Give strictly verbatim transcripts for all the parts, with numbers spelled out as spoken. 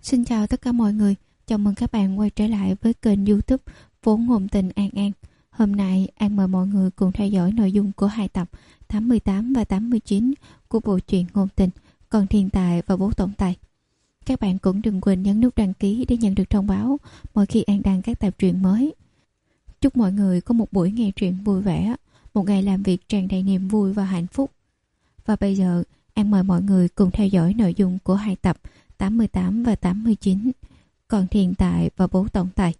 Xin chào tất cả mọi người, chào mừng các bạn quay trở lại với kênh YouTube Vốn Ngôn Tình An An. Hôm nay An mời mọi người cùng theo dõi nội dung của hai tập tám mươi tám và tám mươi chín của bộ truyện ngôn tình Con Thiên Tài và Bố Tổng Tài. Các bạn cũng đừng quên nhấn nút đăng ký để nhận được thông báo mỗi khi An đăng các tập truyện mới. Chúc mọi người có một buổi nghe truyện vui vẻ, một ngày làm việc tràn đầy niềm vui và hạnh phúc. Và bây giờ An mời mọi người cùng theo dõi nội dung của hai tập tám mươi tám và tám mươi chín Con Thiên Tài và Bố Tổng Tài.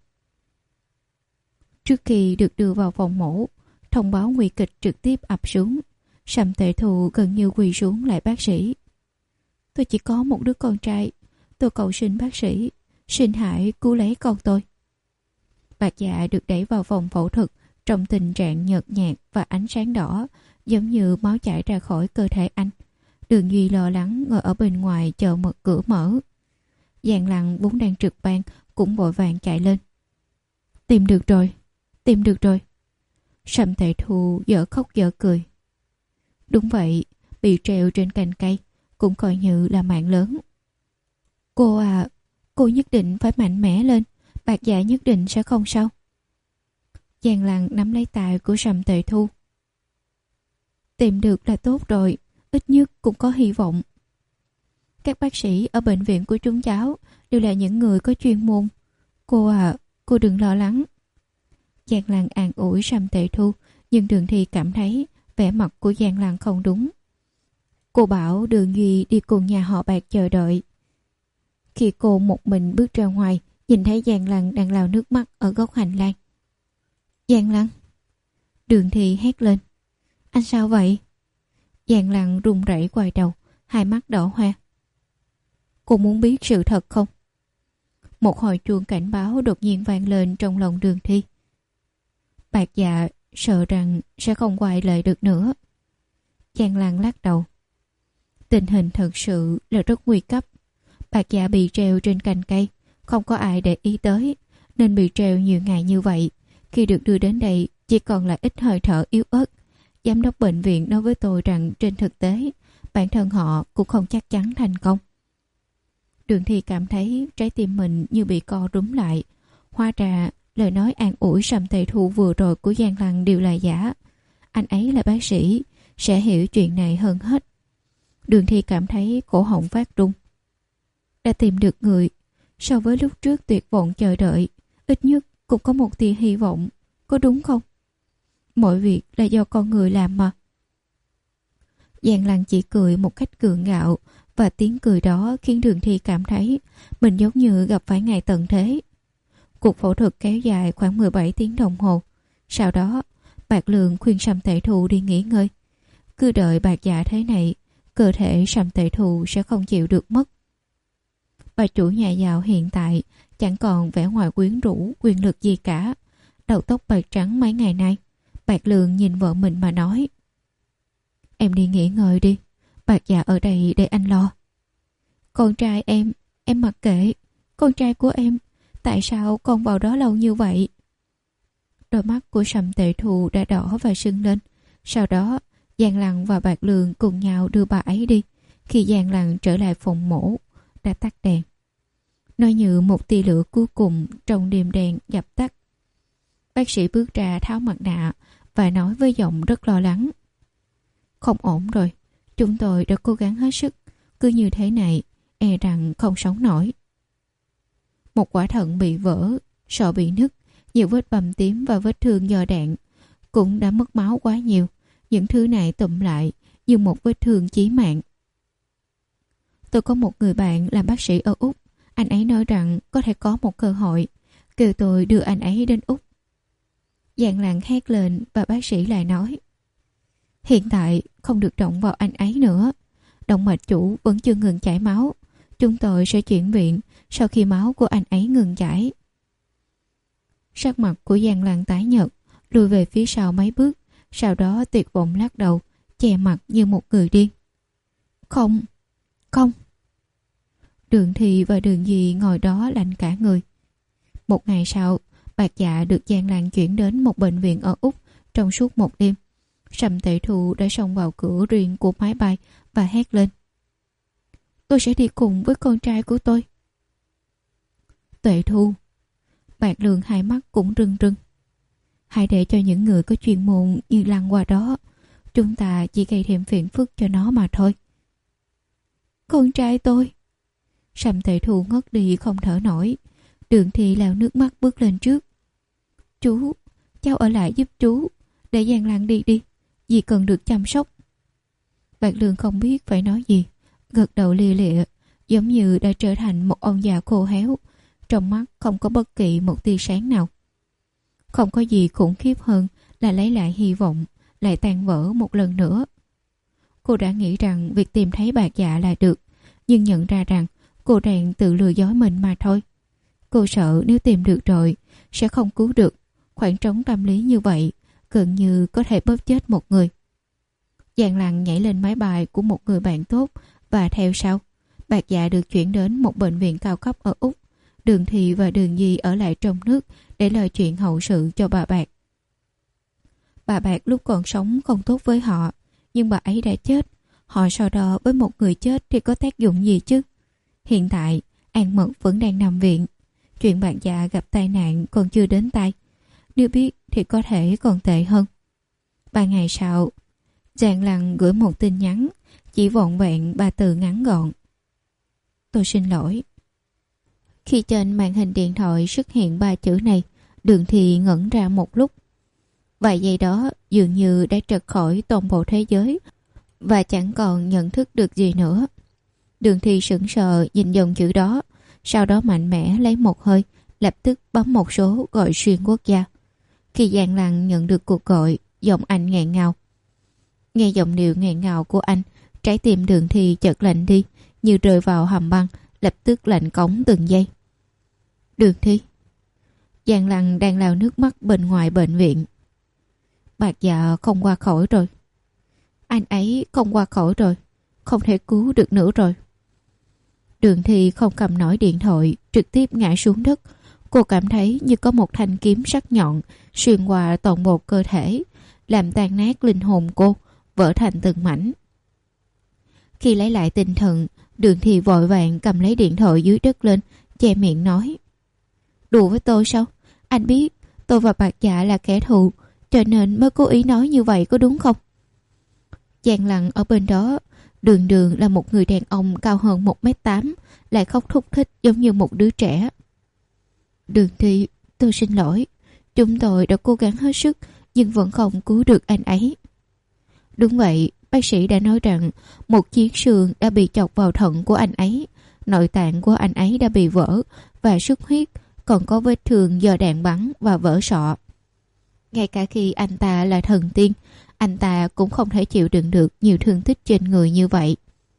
Trước khi được đưa vào phòng mổ, thông báo nguy kịch trực tiếp ập xuống. Sầm Tệ Thù gần như quỳ xuống lại bác sĩ. Tôi chỉ có một đứa con trai, tôi cầu xin bác sĩ, xin hãy cứu lấy con tôi. Bạc Dạ được đẩy vào phòng phẫu thuật trong tình trạng nhợt nhạt và ánh sáng đỏ, giống như máu chảy ra khỏi cơ thể anh. Đường Duy lo lắng ngồi ở bên ngoài chờ mở cửa mở. Giang Lăng vốn đang trực ban cũng vội vàng chạy lên. Tìm được rồi, tìm được rồi. Sầm Tệ Thù dở khóc dở cười. Đúng vậy, bị treo trên cành cây cũng coi như là mạng lớn. Cô à, cô nhất định phải mạnh mẽ lên, Bạc Dạ nhất định sẽ không sao. Giang Lăng nắm lấy tay của Sầm Tệ Thu. Tìm được là tốt rồi, ít nhất cũng có hy vọng. Các bác sĩ ở bệnh viện của chúng cháu đều là những người có chuyên môn. Cô à, cô đừng lo lắng. Giang Lăng an ủi Sầm Tệ Thu, nhưng Đường Thi cảm thấy vẻ mặt của Giang Lăng không đúng. Cô bảo Đường Duy đi cùng nhà họ Bạc chờ đợi. Khi cô một mình bước ra ngoài, nhìn thấy Giang Lăng đang lau nước mắt ở góc hành lang. Giang Lăng! Đường Thi hét lên. Anh sao vậy? Giang Lăng run rẩy quay đầu, hai mắt đỏ hoe. Cô muốn biết sự thật không? Một hồi chuông cảnh báo đột nhiên vang lên trong lòng Đường Thi. Bạc Dạ sợ rằng sẽ không quay lại được nữa. Giang Lăng lắc đầu. Tình hình thật sự là rất nguy cấp. Bạc Dạ bị treo trên cành cây, không có ai để ý tới, nên bị treo nhiều ngày như vậy. Khi được đưa đến đây, chỉ còn lại ít hơi thở yếu ớt. Giám đốc bệnh viện nói với tôi rằng trên thực tế, bản thân họ cũng không chắc chắn thành công. Đường Thi cảm thấy trái tim mình như bị co rúm lại. Hóa ra, lời nói an ủi Sầm Tệ Thu vừa rồi của Giang Lăng đều là giả. Anh ấy là bác sĩ, sẽ hiểu chuyện này hơn hết. Đường Thi cảm thấy cổ họng phát run. Đã tìm được người, so với lúc trước tuyệt vọng chờ đợi, ít nhất cũng có một tia hy vọng, có đúng không? Mọi việc là do con người làm mà. Giang Lăng chỉ cười một cách gượng gạo, và tiếng cười đó khiến Đường Thi cảm thấy mình giống như gặp phải ngày tận thế. Cuộc phẫu thuật kéo dài khoảng mười bảy tiếng đồng hồ. Sau đó, Bạc Lượng khuyên Sầm Tệ Thù đi nghỉ ngơi. Cứ đợi Bạc Dạ thế này, cơ thể Sầm Tệ Thù sẽ không chịu được mất. Bà chủ nhà giàu hiện tại chẳng còn vẻ ngoài quyến rũ, quyền lực gì cả. Đầu tóc bạc trắng mấy ngày nay. Bạc Lượng nhìn vợ mình mà nói. Em đi nghỉ ngơi đi, Bạc Dạ ở đây để anh lo. Con trai em, em mặc kệ. Con trai của em, tại sao con vào đó lâu như vậy? Đôi mắt của Sầm Tệ Thù đã đỏ và sưng lên. Sau đó, Giang Lăng và Bạc Lượng cùng nhau đưa bà ấy đi. Khi Giang Lăng trở lại phòng mổ, đã tắt đèn. Nó như một tia lửa cuối cùng trong đêm đen dập tắt. Bác sĩ bước ra tháo mặt nạ và nói với giọng rất lo lắng. Không ổn rồi, chúng tôi đã cố gắng hết sức. Cứ như thế này, e rằng không sống nổi. Một quả thận bị vỡ, sọ bị nứt, nhiều vết bầm tím và vết thương do đạn. Cũng đã mất máu quá nhiều. Những thứ này tụm lại như một vết thương chí mạng. Tôi có một người bạn làm bác sĩ ở Úc. Anh ấy nói rằng có thể có một cơ hội, kêu tôi đưa anh ấy đến Úc. Giang Lăng hét lên và bác sĩ lại nói. Hiện tại không được động vào anh ấy nữa. Động mạch chủ vẫn chưa ngừng chảy máu. Chúng tôi sẽ chuyển viện sau khi máu của anh ấy ngừng chảy. Sắc mặt của Giang Lăng tái nhợt, lùi về phía sau mấy bước, sau đó tuyệt vọng lắc đầu, che mặt như một người điên. Không, không. Đường Thi và Đường Duy ngồi đó lạnh cả người. Một ngày sau, Bạc Dạ được Giang Lăng chuyển đến một bệnh viện ở Úc trong suốt một đêm. Sầm Tệ Thù đã xông vào cửa riêng của máy bay và hét lên. Tôi sẽ đi cùng với con trai của tôi. Tuệ Thu. Bạc Lương hai mắt cũng rưng rưng. Hãy để cho những người có chuyên môn như lăn qua đó. Chúng ta chỉ gây thêm phiền phức cho nó mà thôi. Con trai tôi. Sầm Tuệ Thu ngất đi không thở nổi. Đường Thi lao nước mắt bước lên trước. Chú, cháu ở lại giúp chú. Để Giang Lăng đi đi. Dì cần được chăm sóc. Bạc Lương không biết phải nói gì. Gật đầu lia lịa, giống như đã trở thành một ông già khô héo. Trong mắt không có bất kỳ một tia sáng nào. Không có gì khủng khiếp hơn là lấy lại hy vọng, lại tan vỡ một lần nữa. Cô đã nghĩ rằng việc tìm thấy Bạc Dạ là được, nhưng nhận ra rằng cô đang tự lừa dối mình mà thôi. Cô sợ nếu tìm được rồi sẽ không cứu được. Khoảng trống tâm lý như vậy gần như có thể bóp chết một người. Giang Lăng nhảy lên máy bay của một người bạn tốt và theo sau. Bạc Dạ được chuyển đến một bệnh viện cao cấp ở Úc. Đường Thị và Đường Di ở lại trong nước để lo chuyện hậu sự cho bà Bạc. Bà Bạc lúc còn sống không tốt với họ, nhưng bà ấy đã chết. Họ so đo với một người chết thì có tác dụng gì chứ? Hiện tại, An Mật vẫn đang nằm viện. Chuyện Bạc Dạ gặp tai nạn còn chưa đến tai. Nếu biết thì có thể còn tệ hơn. Ba ngày sau, Giang Lăng gửi một tin nhắn, chỉ vọn vẹn ba từ ngắn gọn. Tôi xin lỗi. Khi trên màn hình điện thoại xuất hiện ba chữ này, Đường Thi ngẩn ra một lúc. Vài giây đó dường như đã trật khỏi toàn bộ thế giới và chẳng còn nhận thức được gì nữa. Đường Thi sững sờ nhìn dòng chữ đó, sau đó mạnh mẽ lấy một hơi, lập tức bấm một số gọi xuyên quốc gia. Khi Giang Lăng nhận được cuộc gọi, giọng anh nghẹn ngào. Nghe giọng điệu nghẹn ngào của anh, trái tim Đường Thi chợt lạnh đi, như rơi vào hầm băng, lập tức lạnh cống từng giây. Đường Thi. Giang Lăng đang lau nước mắt bên ngoài bệnh viện. Bạc Dạ không qua khỏi rồi. Anh ấy không qua khỏi rồi. Không thể cứu được nữa rồi. Đường Thi không cầm nổi điện thoại, trực tiếp ngã xuống đất. Cô cảm thấy như có một thanh kiếm sắc nhọn xuyên qua toàn bộ cơ thể, làm tan nát linh hồn cô, vỡ thành từng mảnh. Khi lấy lại tinh thần, Đường Thi vội vàng cầm lấy điện thoại dưới đất lên, che miệng nói. Đùa với tôi sao? Anh biết tôi và Bạc Dạ là kẻ thù, cho nên mới cố ý nói như vậy, có đúng không? Giang Lăng ở bên đó, đường đường là một người đàn ông cao hơn một mét tám, lại khóc thúc thích giống như một đứa trẻ. Đường Thi, tôi xin lỗi. Chúng tôi đã cố gắng hết sức, nhưng vẫn không cứu được anh ấy. Đúng vậy, bác sĩ đã nói rằng một chiếc xương đã bị chọc vào thận của anh ấy, nội tạng của anh ấy đã bị vỡ và xuất huyết, còn có vết thương do đạn bắn và vỡ sọ. Ngay cả khi anh ta là thần tiên, anh ta cũng không thể chịu đựng được nhiều thương tích trên người như vậy.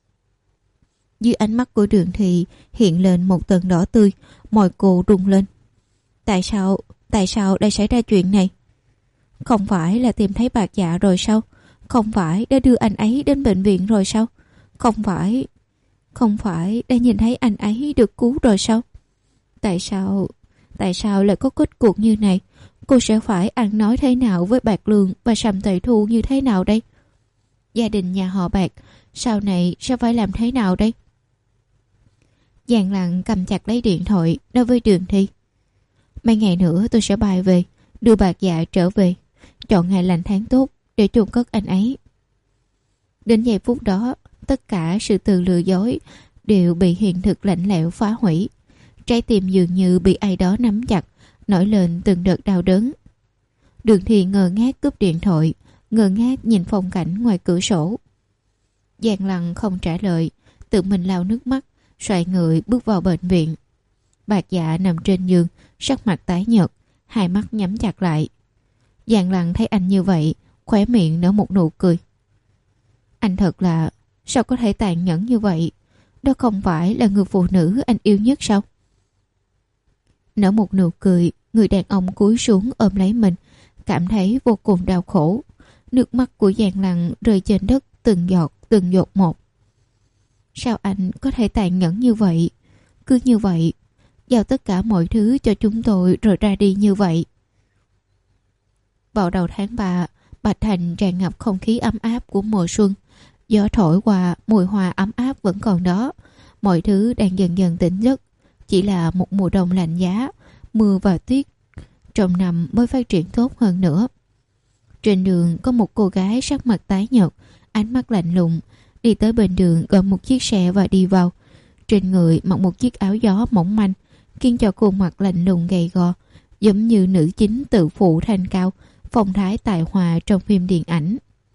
Dưới ánh mắt của Đường Thi hiện lên một tầng đỏ tươi, môi cô rung lên. Tại sao, tại sao đã xảy ra chuyện này? Không phải là tìm thấy Bạc Dạ rồi sao? Không phải đã đưa anh ấy đến bệnh viện rồi sao? Không phải, không phải đã nhìn thấy anh ấy được cứu rồi sao? Tại sao, tại sao lại có kết cục như này? Cô sẽ phải ăn nói thế nào với Bạc Lương và Sầm Tuệ Thu như thế nào đây? Gia đình nhà họ Bạc sau này sẽ phải làm thế nào đây? Giang Lăng cầm chặt lấy điện thoại, nói với Đường Thi. Mấy ngày nữa tôi sẽ bay về, đưa Bạc Dạ trở về, chọn ngày lành tháng tốt để chôn cất anh ấy. Đến giây phút đó, tất cả sự từ lừa dối đều bị hiện thực lạnh lẽo phá hủy. Trái tim dường như bị ai đó nắm chặt, nổi lên từng đợt đau đớn. Đường Thi ngơ ngác cúp điện thoại, ngơ ngác nhìn phong cảnh ngoài cửa sổ. Giang Lăng không trả lời, tự mình lau nước mắt, xoay người bước vào bệnh viện. Bạc Dạ nằm trên giường, sắc mặt tái nhợt, hai mắt nhắm chặt lại. Giang Lăng thấy anh như vậy, khóe miệng nở một nụ cười. Anh thật là, sao có thể tàn nhẫn như vậy? Đó không phải là người phụ nữ anh yêu nhất sao? Nở một nụ cười, người đàn ông cúi xuống ôm lấy mình, cảm thấy vô cùng đau khổ. Nước mắt của Giang Lăng rơi trên đất từng giọt, từng giọt một. Sao anh có thể tàn nhẫn như vậy? Cứ như vậy, giao tất cả mọi thứ cho chúng tôi rồi ra đi như vậy. Vào đầu tháng ba, Bạch Thành tràn ngập không khí ấm áp của mùa xuân. Gió thổi qua, mùi hoa ấm áp vẫn còn đó. Mọi thứ đang dần dần tỉnh giấc. Chỉ là một mùa đông lạnh giá, mưa và tuyết trong năm mới phát triển tốt hơn nữa. Trên đường có một cô gái sắc mặt tái nhợt, ánh mắt lạnh lùng, đi tới bên đường gọi một chiếc xe và đi vào. Trên người mặc một chiếc áo gió mỏng manh, khiến cho khuôn mặt lạnh lùng gầy gò, giống như nữ chính tự phụ thanh cao, phong thái tài hoa trong phim điện ảnh.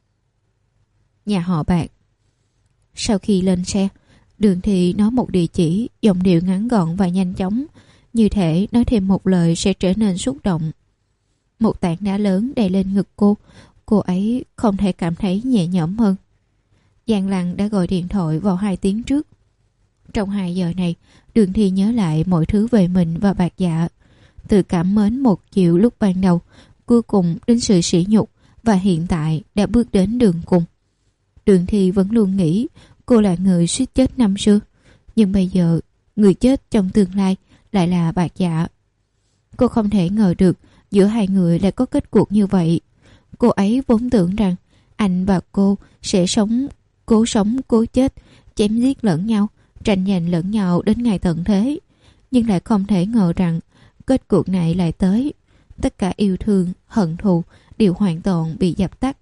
Nhà họ Bạc. Sau khi lên xe, Đường Thi nói một địa chỉ, giọng điệu ngắn gọn và nhanh chóng, như thể nói thêm một lời sẽ trở nên xúc động. Một tảng đá lớn đè lên ngực cô, cô ấy không thể cảm thấy nhẹ nhõm hơn. Giang Lăng đã gọi điện thoại vào hai tiếng trước. Trong hai giờ này, Đường Thi nhớ lại mọi thứ về mình và Bạc Dạ. Từ cảm mến một chiều lúc ban đầu, cuối cùng đến sự sỉ nhục, và hiện tại đã bước đến đường cùng. Đường Thi vẫn luôn nghĩ cô là người suýt chết năm xưa, nhưng bây giờ người chết trong tương lai lại là Bạc Dạ. Cô không thể ngờ được giữa hai người lại có kết cuộc như vậy. Cô ấy vốn tưởng rằng anh và cô sẽ sống cố sống cố chết, chém giết lẫn nhau, tranh giành lẫn nhau đến ngày tận thế, nhưng lại không thể ngờ rằng kết cuộc này lại tới. Tất cả yêu thương, hận thù đều hoàn toàn bị dập tắt.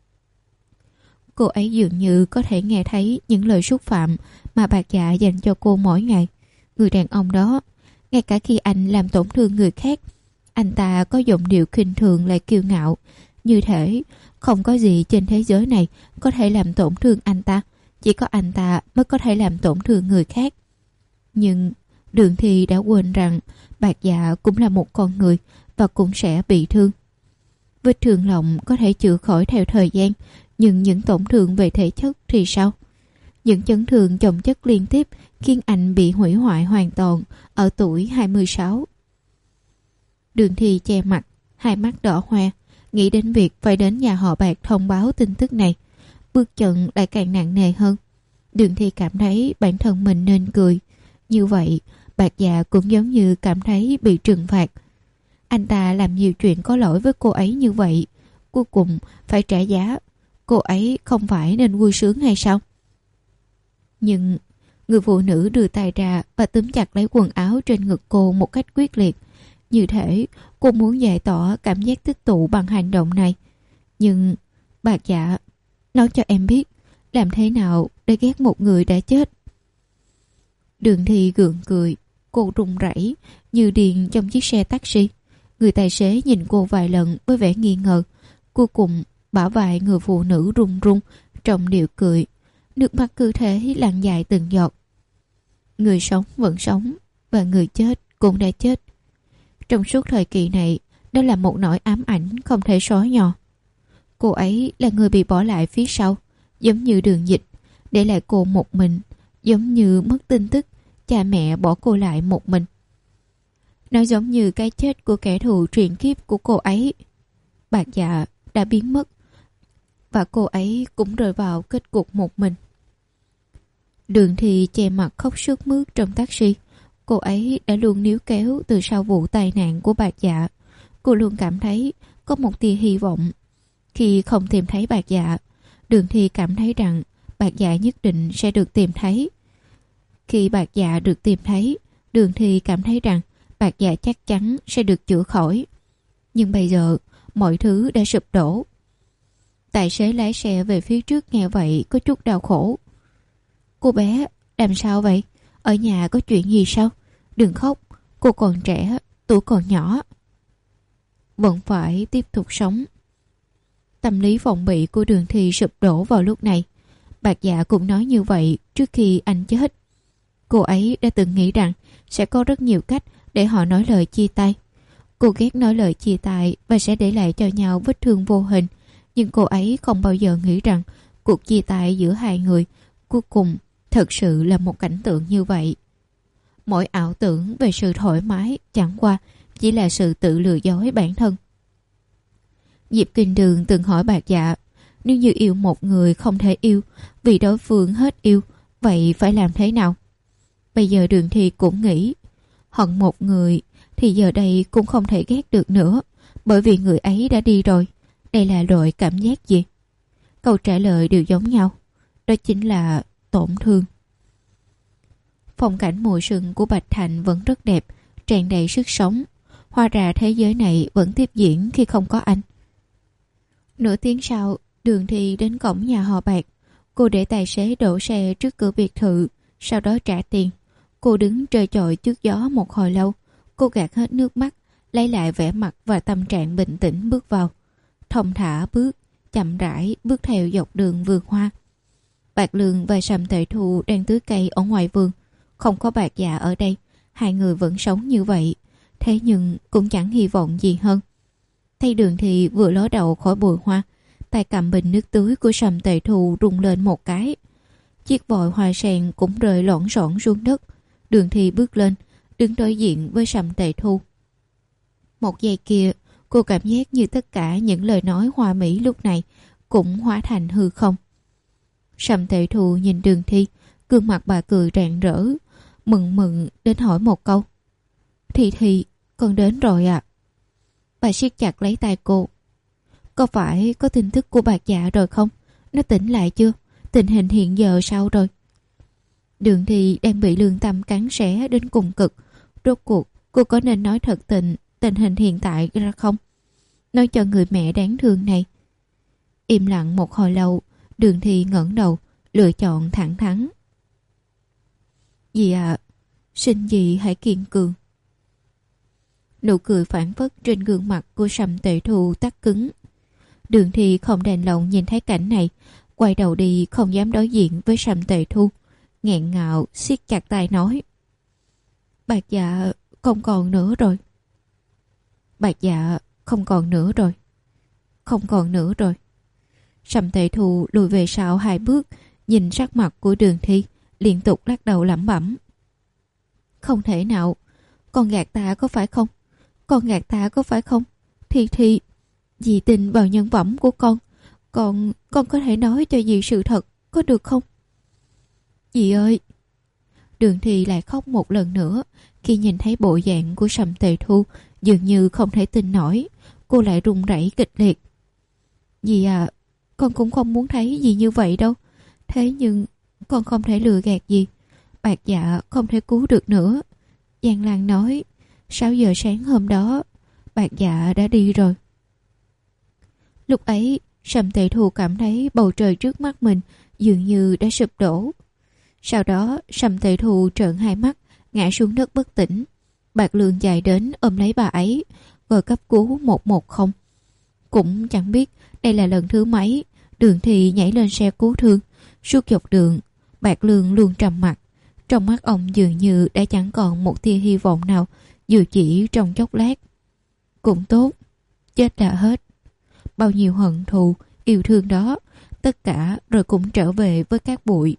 Cô ấy dường như có thể nghe thấy những lời xúc phạm mà Bạc Dạ dành cho cô mỗi ngày. Người đàn ông đó, ngay cả khi anh làm tổn thương người khác, anh ta có giọng điệu khinh thường lại kiêu ngạo, như thể không có gì trên thế giới này có thể làm tổn thương anh ta, chỉ có anh ta mới có thể làm tổn thương người khác. Nhưng Đường Thi đã quên rằng Bạc Dạ cũng là một con người và cũng sẽ bị thương. Vết thương lòng có thể chữa khỏi theo thời gian, nhưng những tổn thương về thể chất thì sao? Những chấn thương chồng chất liên tiếp khiến anh bị hủy hoại hoàn toàn ở tuổi hai mươi sáu. Đường Thi che mặt, hai mắt đỏ hoe, nghĩ đến việc phải đến nhà họ Bạc thông báo tin tức này. Bước chân lại càng nặng nề hơn. Đường Thi cảm thấy bản thân mình nên cười. Như vậy, Bạc Dạ cũng giống như cảm thấy bị trừng phạt. Anh ta làm nhiều chuyện có lỗi với cô ấy như vậy, cuối cùng phải trả giá. Cô ấy không phải nên vui sướng hay sao? Nhưng người phụ nữ đưa tay ra và túm chặt lấy quần áo trên ngực cô một cách quyết liệt, như thể cô muốn giải tỏa cảm giác tích tụ bằng hành động này. Nhưng Bạc Dạ, nói cho em biết làm thế nào để ghét một người đã chết. Đường Thi gượng cười, cô run rẩy như điên trong chiếc xe taxi. Người tài xế nhìn cô vài lần với vẻ nghi ngờ. Cuối cùng bả vai người phụ nữ run run trong điệu cười, nước mắt cứ thế lăn dài từng giọt. Người sống vẫn sống, và người chết cũng đã chết. Trong suốt thời kỳ này, đó là một nỗi ám ảnh không thể xóa nhòa. Cô ấy là người bị bỏ lại phía sau, giống như Đường Dịch, để lại cô một mình, giống như mất tin tức, cha mẹ bỏ cô lại một mình. Nó giống như cái chết của kẻ thù truyền kiếp của cô ấy. Bạc Dạ đã biến mất, và cô ấy cũng rơi vào kết cục một mình. Đường Thi che mặt khóc sướt mướt trong taxi. Cô ấy đã luôn níu kéo từ sau vụ tai nạn của Bạc Dạ. Cô luôn cảm thấy có một tia hy vọng. Khi không tìm thấy Bạc Dạ, Đường Thi cảm thấy rằng Bạc Dạ nhất định sẽ được tìm thấy. Khi Bạc Dạ được tìm thấy, Đường Thi cảm thấy rằng Bạc Dạ chắc chắn sẽ được chữa khỏi. Nhưng bây giờ mọi thứ đã sụp đổ. Tài xế lái xe về phía trước nghe vậy có chút đau khổ. Cô bé, làm sao vậy? Ở nhà có chuyện gì sao? Đừng khóc, cô còn trẻ, tuổi còn nhỏ. Vẫn phải tiếp tục sống. Tâm lý phòng bị của Đường Thi sụp đổ vào lúc này. Bạc Dạ cũng nói như vậy trước khi anh chết. Cô ấy đã từng nghĩ rằng sẽ có rất nhiều cách để họ nói lời chia tay. Cô ghét nói lời chia tay và sẽ để lại cho nhau vết thương vô hình. Nhưng cô ấy không bao giờ nghĩ rằng cuộc chia tay giữa hai người cuối cùng thật sự là một cảnh tượng như vậy. Mỗi ảo tưởng về sự thoải mái chẳng qua chỉ là sự tự lừa dối bản thân. Diệp Kinh Đường từng hỏi Bạc Dạ, nếu như yêu một người không thể yêu vì đối phương hết yêu, vậy phải làm thế nào? Bây giờ Đường Thi cũng nghĩ, hận một người thì giờ đây cũng không thể ghét được nữa, bởi vì người ấy đã đi rồi. Đây là loại cảm giác gì? Câu trả lời đều giống nhau, đó chính là tổn thương. Phong cảnh mùa xuân của Bạch Thành vẫn rất đẹp, tràn đầy sức sống. Hóa ra thế giới này vẫn tiếp diễn khi không có anh. Nửa tiếng sau, Đường Thi đến cổng nhà họ Bạc. Cô để tài xế đổ xe trước cửa biệt thự, sau đó trả tiền. Cô đứng trơ trọi trước gió một hồi lâu. Cô gạt hết nước mắt, lấy lại vẻ mặt và tâm trạng bình tĩnh bước vào. Thong thả bước, chậm rãi bước theo dọc đường vườn hoa. Bạc Lương và Sầm Tệ Thu đang tưới cây ở ngoài vườn. Không có Bạc Dạ ở đây, hai người vẫn sống như vậy. Thế nhưng cũng chẳng hy vọng gì hơn. Thấy Đường Thi vừa ló đầu khỏi bụi hoa, tay cầm bình nước tưới của Sầm Tệ Thu rung lên một cái. Chiếc vòi hoa sen cũng rơi loãng xoảng xuống đất. Đường Thi bước lên, đứng đối diện với Sầm Tệ Thu. Một giây kia, cô cảm giác như tất cả những lời nói hoa mỹ lúc này cũng hóa thành hư không. Sầm Tệ Thu nhìn Đường Thi, gương mặt bà cười rạng rỡ, mừng mừng đến hỏi một câu. Thi Thi, con đến rồi ạ. À? Bà siết chặt lấy tay cô. Có phải có tin tức của Bạc Dạ rồi không? Nó tỉnh lại chưa? Tình hình hiện giờ sao rồi? Đường Thi đang bị lương tâm cắn xé đến cùng cực. Rốt cuộc cô có nên nói thật tình tình hình hiện tại ra không? Nói cho người mẹ đáng thương này. Im lặng một hồi lâu, Đường Thi ngẩng đầu, lựa chọn thẳng thắn. Dì ạ, à, xin dì hãy kiên cường. Nụ cười phản phất trên gương mặt của Sầm Tệ Thu tắt cứng. Đường Thi không đành lòng nhìn thấy cảnh này, quay đầu đi không dám đối diện với Sầm Tệ Thu, nghẹn ngào siết chặt tay nói. Bạc Dạ không còn nữa rồi. Bạc Dạ không còn nữa rồi. Không còn nữa rồi. Sầm Tệ Thu lùi về sau hai bước, nhìn sắc mặt của Đường Thi, liên tục lắc đầu lẩm bẩm. Không thể nào, con gạt ta có phải không? Con gạt ta có phải không? Thi Thi, dì tin vào nhân phẩm của con. Con, con có thể nói cho dì sự thật, có được không? Dì ơi! Đường Thi lại khóc một lần nữa, khi nhìn thấy bộ dạng của Sầm Tệ Thu, dường như không thể tin nổi, cô lại run rẩy kịch liệt. Dì à, con cũng không muốn thấy gì như vậy đâu. Thế nhưng con không thể lừa gạt gì. Bạc Dạ không thể cứu được nữa. Giang Lan nói sáu giờ sáng hôm đó Bạc Dạ đã đi rồi. Lúc ấy Sầm Tệ Thu cảm thấy bầu trời trước mắt mình dường như đã sụp đổ. Sau đó Sầm Tệ Thu trợn hai mắt, ngã xuống đất bất tỉnh. Bạc Lương chạy đến ôm lấy bà ấy, gọi cấp cứu một một không. Cũng chẳng biết đây là lần thứ mấy Đường Thi nhảy lên xe cứu thương. Suốt dọc đường Bạc Lương luôn trầm mặc. Trong mắt ông dường như đã chẳng còn một tia hy vọng nào, dù chỉ trong chốc lát. Cũng tốt, chết đã hết. Bao nhiêu hận thù, yêu thương đó, tất cả rồi cũng trở về với cát bụi.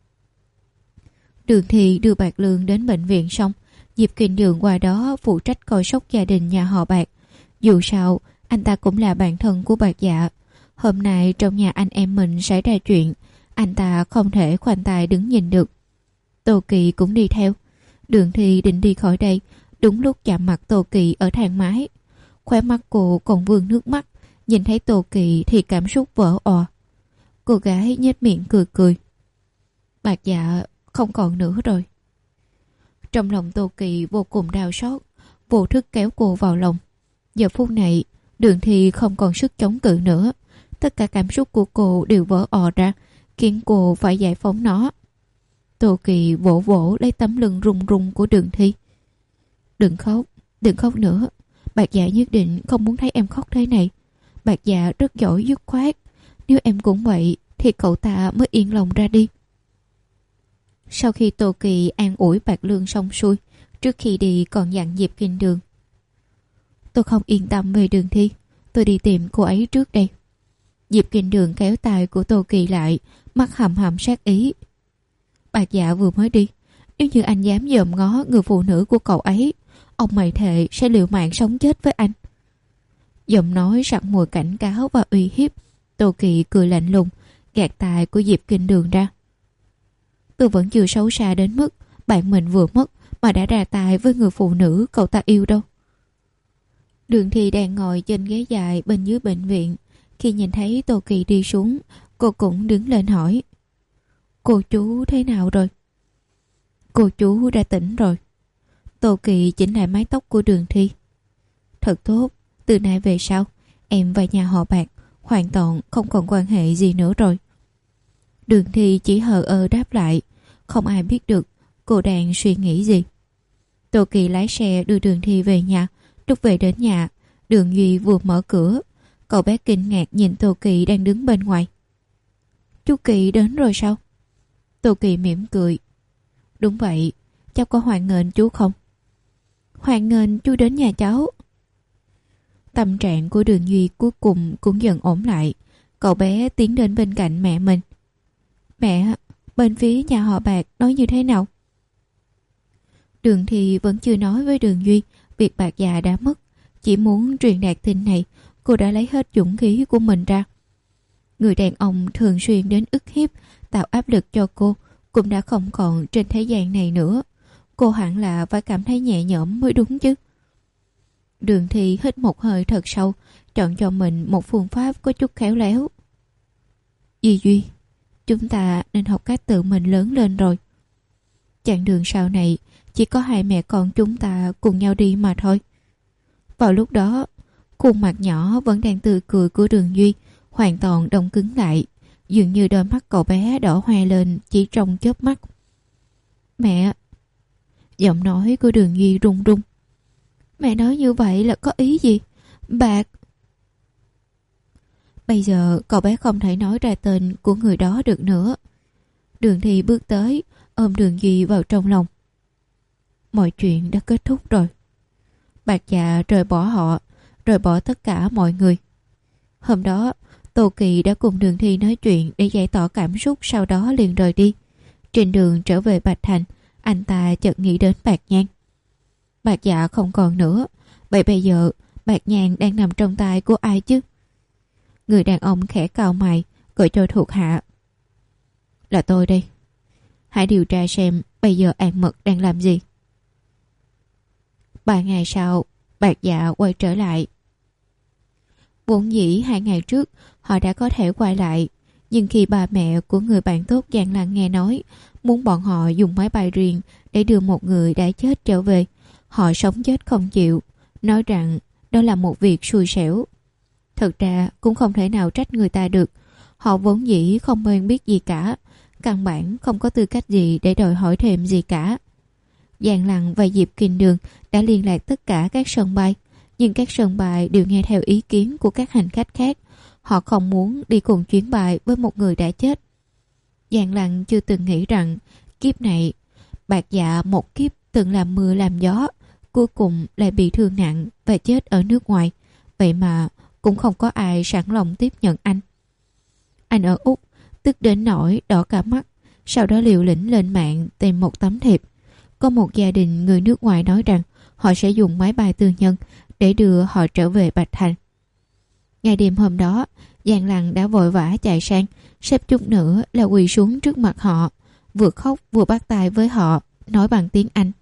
Đường Thi đưa Bạc Lương đến bệnh viện xong, Diệp Kình Đường qua đó phụ trách coi sóc gia đình nhà họ Bạc. Dù sao, anh ta cũng là bạn thân của Bạc Dạ. Hôm nay trong nhà anh em mình xảy ra chuyện, anh ta không thể khoanh tay đứng nhìn được. Tô Kỳ cũng đi theo. Đường Thi định đi khỏi đây, đúng lúc chạm mặt Tô Kỳ ở thang máy. Khóe mắt cô còn vương nước mắt, nhìn thấy Tô Kỳ thì cảm xúc vỡ òa. Cô gái nhếch miệng cười cười. Bạc Dạ không còn nữa rồi. Trong lòng Tô Kỳ vô cùng đau xót, vô thức kéo cô vào lòng. Giờ phút này, Đường Thi không còn sức chống cự nữa. Tất cả cảm xúc của cô đều vỡ òa ra, khiến cô phải giải phóng nó. Tô Kỳ vỗ vỗ lấy tấm lưng run run của Đường Thi. Đừng khóc, đừng khóc nữa. Bạc Dạ nhất định không muốn thấy em khóc thế này. Bạc Dạ rất giỏi dứt khoát. Nếu em cũng vậy thì cậu ta mới yên lòng ra đi. Sau khi Tô Kỳ an ủi Bạc Lương xong xuôi, trước khi đi còn dặn Diệp Kình Đường. Tôi không yên tâm về Đường Thi, tôi đi tìm cô ấy trước đây. Diệp Kình Đường kéo tay của Tô Kỳ lại, mắt hầm hầm sát ý. Bạc Dạ vừa mới đi, nếu như anh dám dòm ngó người phụ nữ của cậu ấy, ông mày thề sẽ liều mạng sống chết với anh. Giọng nói sặc mùi cảnh cáo và uy hiếp. Tô Kỳ cười lạnh lùng, gạt tay của Diệp Kình Đường ra. Tôi vẫn chưa xấu xa đến mức bạn mình vừa mất mà đã ra tay với người phụ nữ cậu ta yêu đâu. Đường Thi đang ngồi trên ghế dài bên dưới bệnh viện. Khi nhìn thấy Tô Kỳ đi xuống, cô cũng đứng lên hỏi. Cô chú thế nào rồi? Cô chú đã tỉnh rồi. Tô Kỳ chỉnh lại mái tóc của Đường Thi. Thật tốt, từ nay về sau em và nhà họ Bạc hoàn toàn không còn quan hệ gì nữa rồi. Đường Thi chỉ hờ ơ đáp lại. Không ai biết được cô đang suy nghĩ gì. Tô Kỳ lái xe đưa Đường Thi về nhà. Lúc về đến nhà, Đường Duy vừa mở cửa. Cậu bé kinh ngạc nhìn Tô Kỳ đang đứng bên ngoài. Chú Kỳ đến rồi sao? Tô Kỳ mỉm cười. Đúng vậy, cháu có hoan nghênh chú không? Hoan nghênh chú đến nhà cháu. Tâm trạng của Đường Duy cuối cùng cũng dần ổn lại. Cậu bé tiến đến bên cạnh mẹ mình. Mẹ, bên phía nhà họ Bạc nói như thế nào? Đường Thi vẫn chưa nói với Đường Duy việc Bạc già đã mất. Chỉ muốn truyền đạt tin này, cô đã lấy hết dũng khí của mình ra. Người đàn ông thường xuyên đến ức hiếp, tạo áp lực cho cô, cũng đã không còn trên thế gian này nữa. Cô hẳn là phải cảm thấy nhẹ nhõm mới đúng chứ. Đường Thi hít một hơi thật sâu, chọn cho mình một phương pháp có chút khéo léo. Duy Duy, chúng ta nên học cách tự mình lớn lên rồi. Chặng đường sau này chỉ có hai mẹ con chúng ta cùng nhau đi mà thôi. Vào lúc đó, khuôn mặt nhỏ vẫn đang tươi cười của Đường Duy hoàn toàn đông cứng lại, dường như đôi mắt cậu bé đỏ hoe lên chỉ trong chớp mắt. Mẹ! Giọng nói của Đường Duy run run. Mẹ nói như vậy là có ý gì? Bạc! Bây giờ cậu bé không thể nói ra tên của người đó được nữa. Đường Thi bước tới, ôm Đường Duy vào trong lòng. Mọi chuyện đã kết thúc rồi. Bạc già rời bỏ họ, rời bỏ tất cả mọi người. Hôm đó, Tô Kỳ đã cùng Đường Thi nói chuyện để giải tỏa cảm xúc, sau đó liền rời đi. Trên đường trở về Bạch Thành, anh ta chợt nghĩ đến Bạc Nhan. Bạc dạ không còn nữa, vậy bây giờ Bạc Nhan đang nằm trong tay của ai chứ? Người đàn ông khẽ cau mày, gọi cho thuộc hạ. Là tôi đây. Hãy điều tra xem bây giờ An Mật đang làm gì. Ba ngày sau, Bạc dạ quay trở lại. Vốn dĩ hai ngày trước họ đã có thể quay lại, nhưng khi ba mẹ của người bạn tốt Giang Lăng nghe nói muốn bọn họ dùng máy bay riêng để đưa một người đã chết trở về, họ sống chết không chịu, nói rằng đó là một việc xui xẻo. Thật ra cũng không thể nào trách người ta được. Họ vốn dĩ không quen biết gì cả, căn bản không có tư cách gì để đòi hỏi thêm gì cả. Giang Lăng và Diệp Kinh Đường đã liên lạc tất cả các sân bay, nhưng các sân bay đều nghe theo ý kiến của các hành khách khác. Họ không muốn đi cùng chuyến bay với một người đã chết. Giang Lăng chưa từng nghĩ rằng kiếp này Bạc dạ một kiếp từng làm mưa làm gió, cuối cùng lại bị thương nặng và chết ở nước ngoài. Vậy mà cũng không có ai sẵn lòng tiếp nhận anh. Anh ở Úc tức đến nỗi đỏ cả mắt, sau đó liều lĩnh lên mạng tìm một tấm thiệp. Có một gia đình người nước ngoài nói rằng họ sẽ dùng máy bay tư nhân để đưa họ trở về Bạch Thành. Ngày đêm hôm đó, Giang Lăng đã vội vã chạy sang, xếp chút nữa là quỳ xuống trước mặt họ, vừa khóc vừa bắt tay với họ, nói bằng tiếng Anh.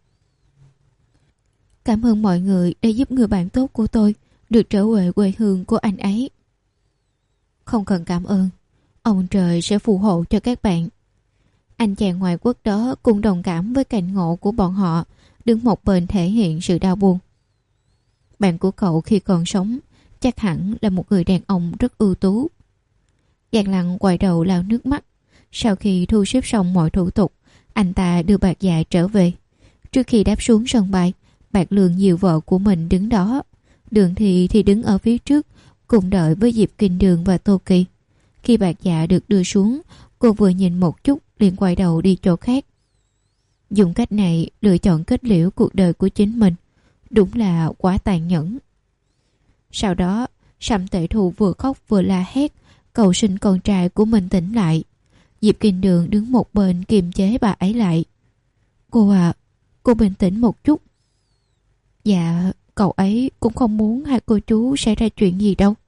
Cảm ơn mọi người đã giúp người bạn tốt của tôi được trở về quê hương của anh ấy. Không cần cảm ơn, ông trời sẽ phù hộ cho các bạn. Anh chàng ngoại quốc đó cũng đồng cảm với cảnh ngộ của bọn họ, đứng một bên thể hiện sự đau buồn. Bạn của cậu khi còn sống chắc hẳn là một người đàn ông rất ưu tú. Giang Lăng quay đầu lau nước mắt. Sau khi thu xếp xong mọi thủ tục, anh ta đưa Bạc dạ trở về. Trước khi đáp xuống sân bay, Bạc Lương dìu vợ của mình đứng đó. Đường Thị thì đứng ở phía trước, cùng đợi với Diệp Kinh Đường và Tô Kỳ. Khi Bạc dạ được đưa xuống, cô vừa nhìn một chút liền quay đầu đi chỗ khác. Dùng cách này lựa chọn kết liễu cuộc đời của chính mình, đúng là quá tàn nhẫn. Sau đó, Sầm Tệ Thù vừa khóc vừa la hét, cầu xin con trai của mình tỉnh lại. Diệp Kinh Đường đứng một bên kiềm chế bà ấy lại. Cô à, cô bình tĩnh một chút. Dạ, cậu ấy cũng không muốn hai cô chú xảy ra chuyện gì đâu.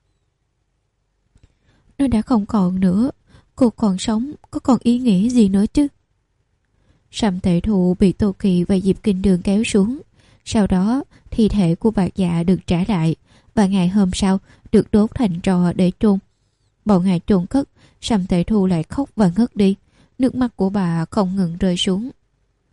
Nó đã không còn nữa, cô còn sống có còn ý nghĩa gì nữa chứ? Sầm Tệ Thù bị Tô Kỳ và Diệp Kinh Đường kéo xuống. Sau đó, thi thể của Bạc dạ được trả lại, và ngày hôm sau được đốt thành tro để chôn. Bọn ngày chôn cất, Sầm Tệ Thù lại khóc và ngất đi. Nước mắt của bà không ngừng rơi xuống.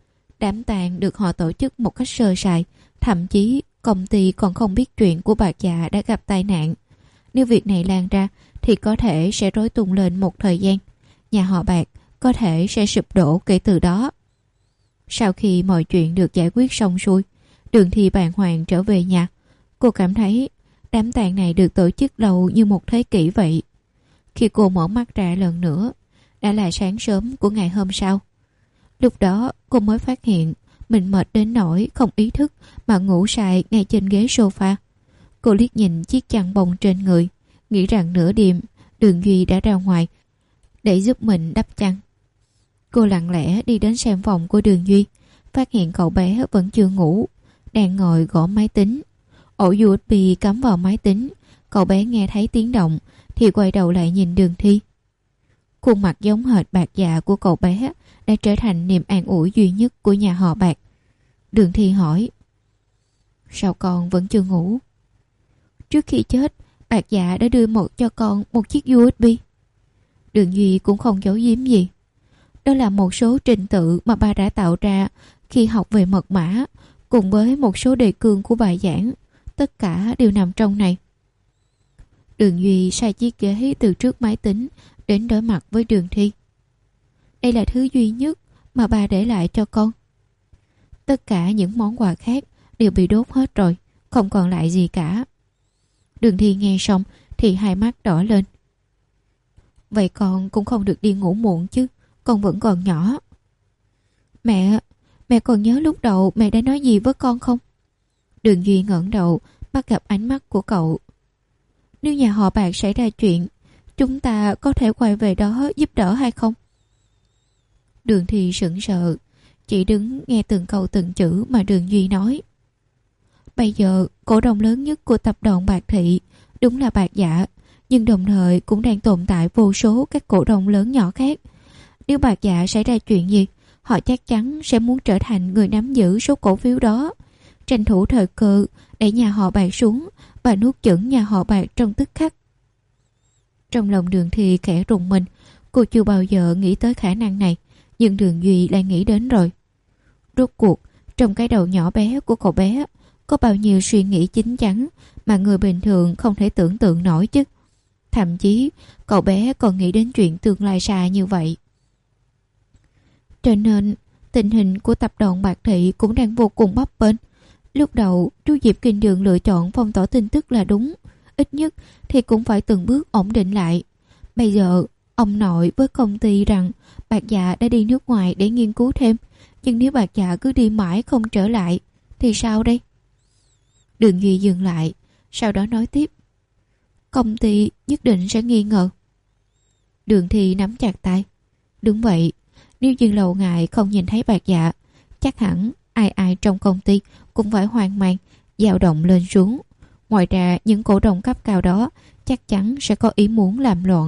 Đám tang được họ tổ chức một cách sơ sài, thậm chí công ty còn không biết chuyện của bà già đã gặp tai nạn. Nếu việc này lan ra thì có thể sẽ rối tung lên một thời gian. Nhà họ Bạc có thể sẽ sụp đổ kể từ đó. Sau khi mọi chuyện được giải quyết xong xuôi, Đường Thi bàng hoàng trở về nhà. Cô cảm thấy đám tang này được tổ chức lâu như một thế kỷ vậy. Khi cô mở mắt ra lần nữa, đã là sáng sớm của ngày hôm sau. Lúc đó cô mới phát hiện mình mệt đến nỗi không ý thức mà ngủ say ngay trên ghế sofa. Cô liếc nhìn chiếc chăn bông trên người, nghĩ rằng nửa đêm Đường Duy đã ra ngoài để giúp mình đắp chăn. Cô lặng lẽ đi đến xem phòng của Đường Duy, phát hiện cậu bé vẫn chưa ngủ, đang ngồi gõ máy tính. Ổ u ét bê cắm vào máy tính, cậu bé nghe thấy tiếng động thì quay đầu lại nhìn Đường Thi. Khuôn mặt giống hệt Bạc già của cậu bé đã trở thành niềm an ủi duy nhất của nhà họ Bạc. Đường Thi hỏi: Sao con vẫn chưa ngủ? Trước khi chết, Bạc già đã đưa một cho con một chiếc u ét bê. Đường Duy cũng không giấu giếm gì. Đó là một số trình tự mà bà đã tạo ra khi học về mật mã, cùng với một số đề cương của bài giảng. Tất cả đều nằm trong này. Đường Duy sai chiếc ghế từ trước máy tính đến đối mặt với Đường Thi. Đây là thứ duy nhất mà bà để lại cho con. Tất cả những món quà khác đều bị đốt hết rồi, không còn lại gì cả. Đường Thi nghe xong thì hai mắt đỏ lên. Vậy con cũng không được đi ngủ muộn chứ, con vẫn còn nhỏ. Mẹ, mẹ còn nhớ lúc đầu mẹ đã nói gì với con không? Đường Duy ngẩng đầu, bắt gặp ánh mắt của cậu. Nếu nhà họ Bạc xảy ra chuyện, chúng ta có thể quay về đó giúp đỡ hay không? Đường Thi sững sờ, chỉ đứng nghe từng câu từng chữ mà Đường Duy nói. Bây giờ cổ đông lớn nhất của tập đoàn Bạc Thị đúng là Bạc Dạ, nhưng đồng thời cũng đang tồn tại vô số các cổ đông lớn nhỏ khác. Nếu Bạc Dạ xảy ra chuyện gì, họ chắc chắn sẽ muốn trở thành người nắm giữ số cổ phiếu đó, tranh thủ thời cơ đẩy nhà họ Bạc xuống và nuốt chửng nhà họ Bạc trong tức khắc. Trong lòng Đường Thi khẽ rùng mình. Cô chưa bao giờ nghĩ tới khả năng này, nhưng Đường Duy lại nghĩ đến rồi. Rốt cuộc trong cái đầu nhỏ bé của cậu bé có bao nhiêu suy nghĩ chín chắn mà người bình thường không thể tưởng tượng nổi chứ. Thậm chí cậu bé còn nghĩ đến chuyện tương lai xa như vậy. Cho nên tình hình của tập đoàn Bạc Thị cũng đang vô cùng bấp bênh. Lúc đầu Chu Diệp Kinh Đường lựa chọn phong tỏa tin tức là đúng, ít nhất thì cũng phải từng bước ổn định lại. Bây giờ ông nội với công ty rằng Bạc Dạ đã đi nước ngoài để nghiên cứu thêm, nhưng nếu Bạc Dạ cứ đi mãi không trở lại thì sao đây? Đường Duy dừng lại, sau đó nói tiếp: Công ty nhất định sẽ nghi ngờ. Đường Thi nắm chặt tay. Đúng vậy, nếu Dương Lâu Ngài không nhìn thấy Bạc Dạ, chắc hẳn ai ai trong công ty cũng phải hoang mang, dao động lên xuống. Ngoài ra những cổ đông cấp cao đó chắc chắn sẽ có ý muốn làm loạn.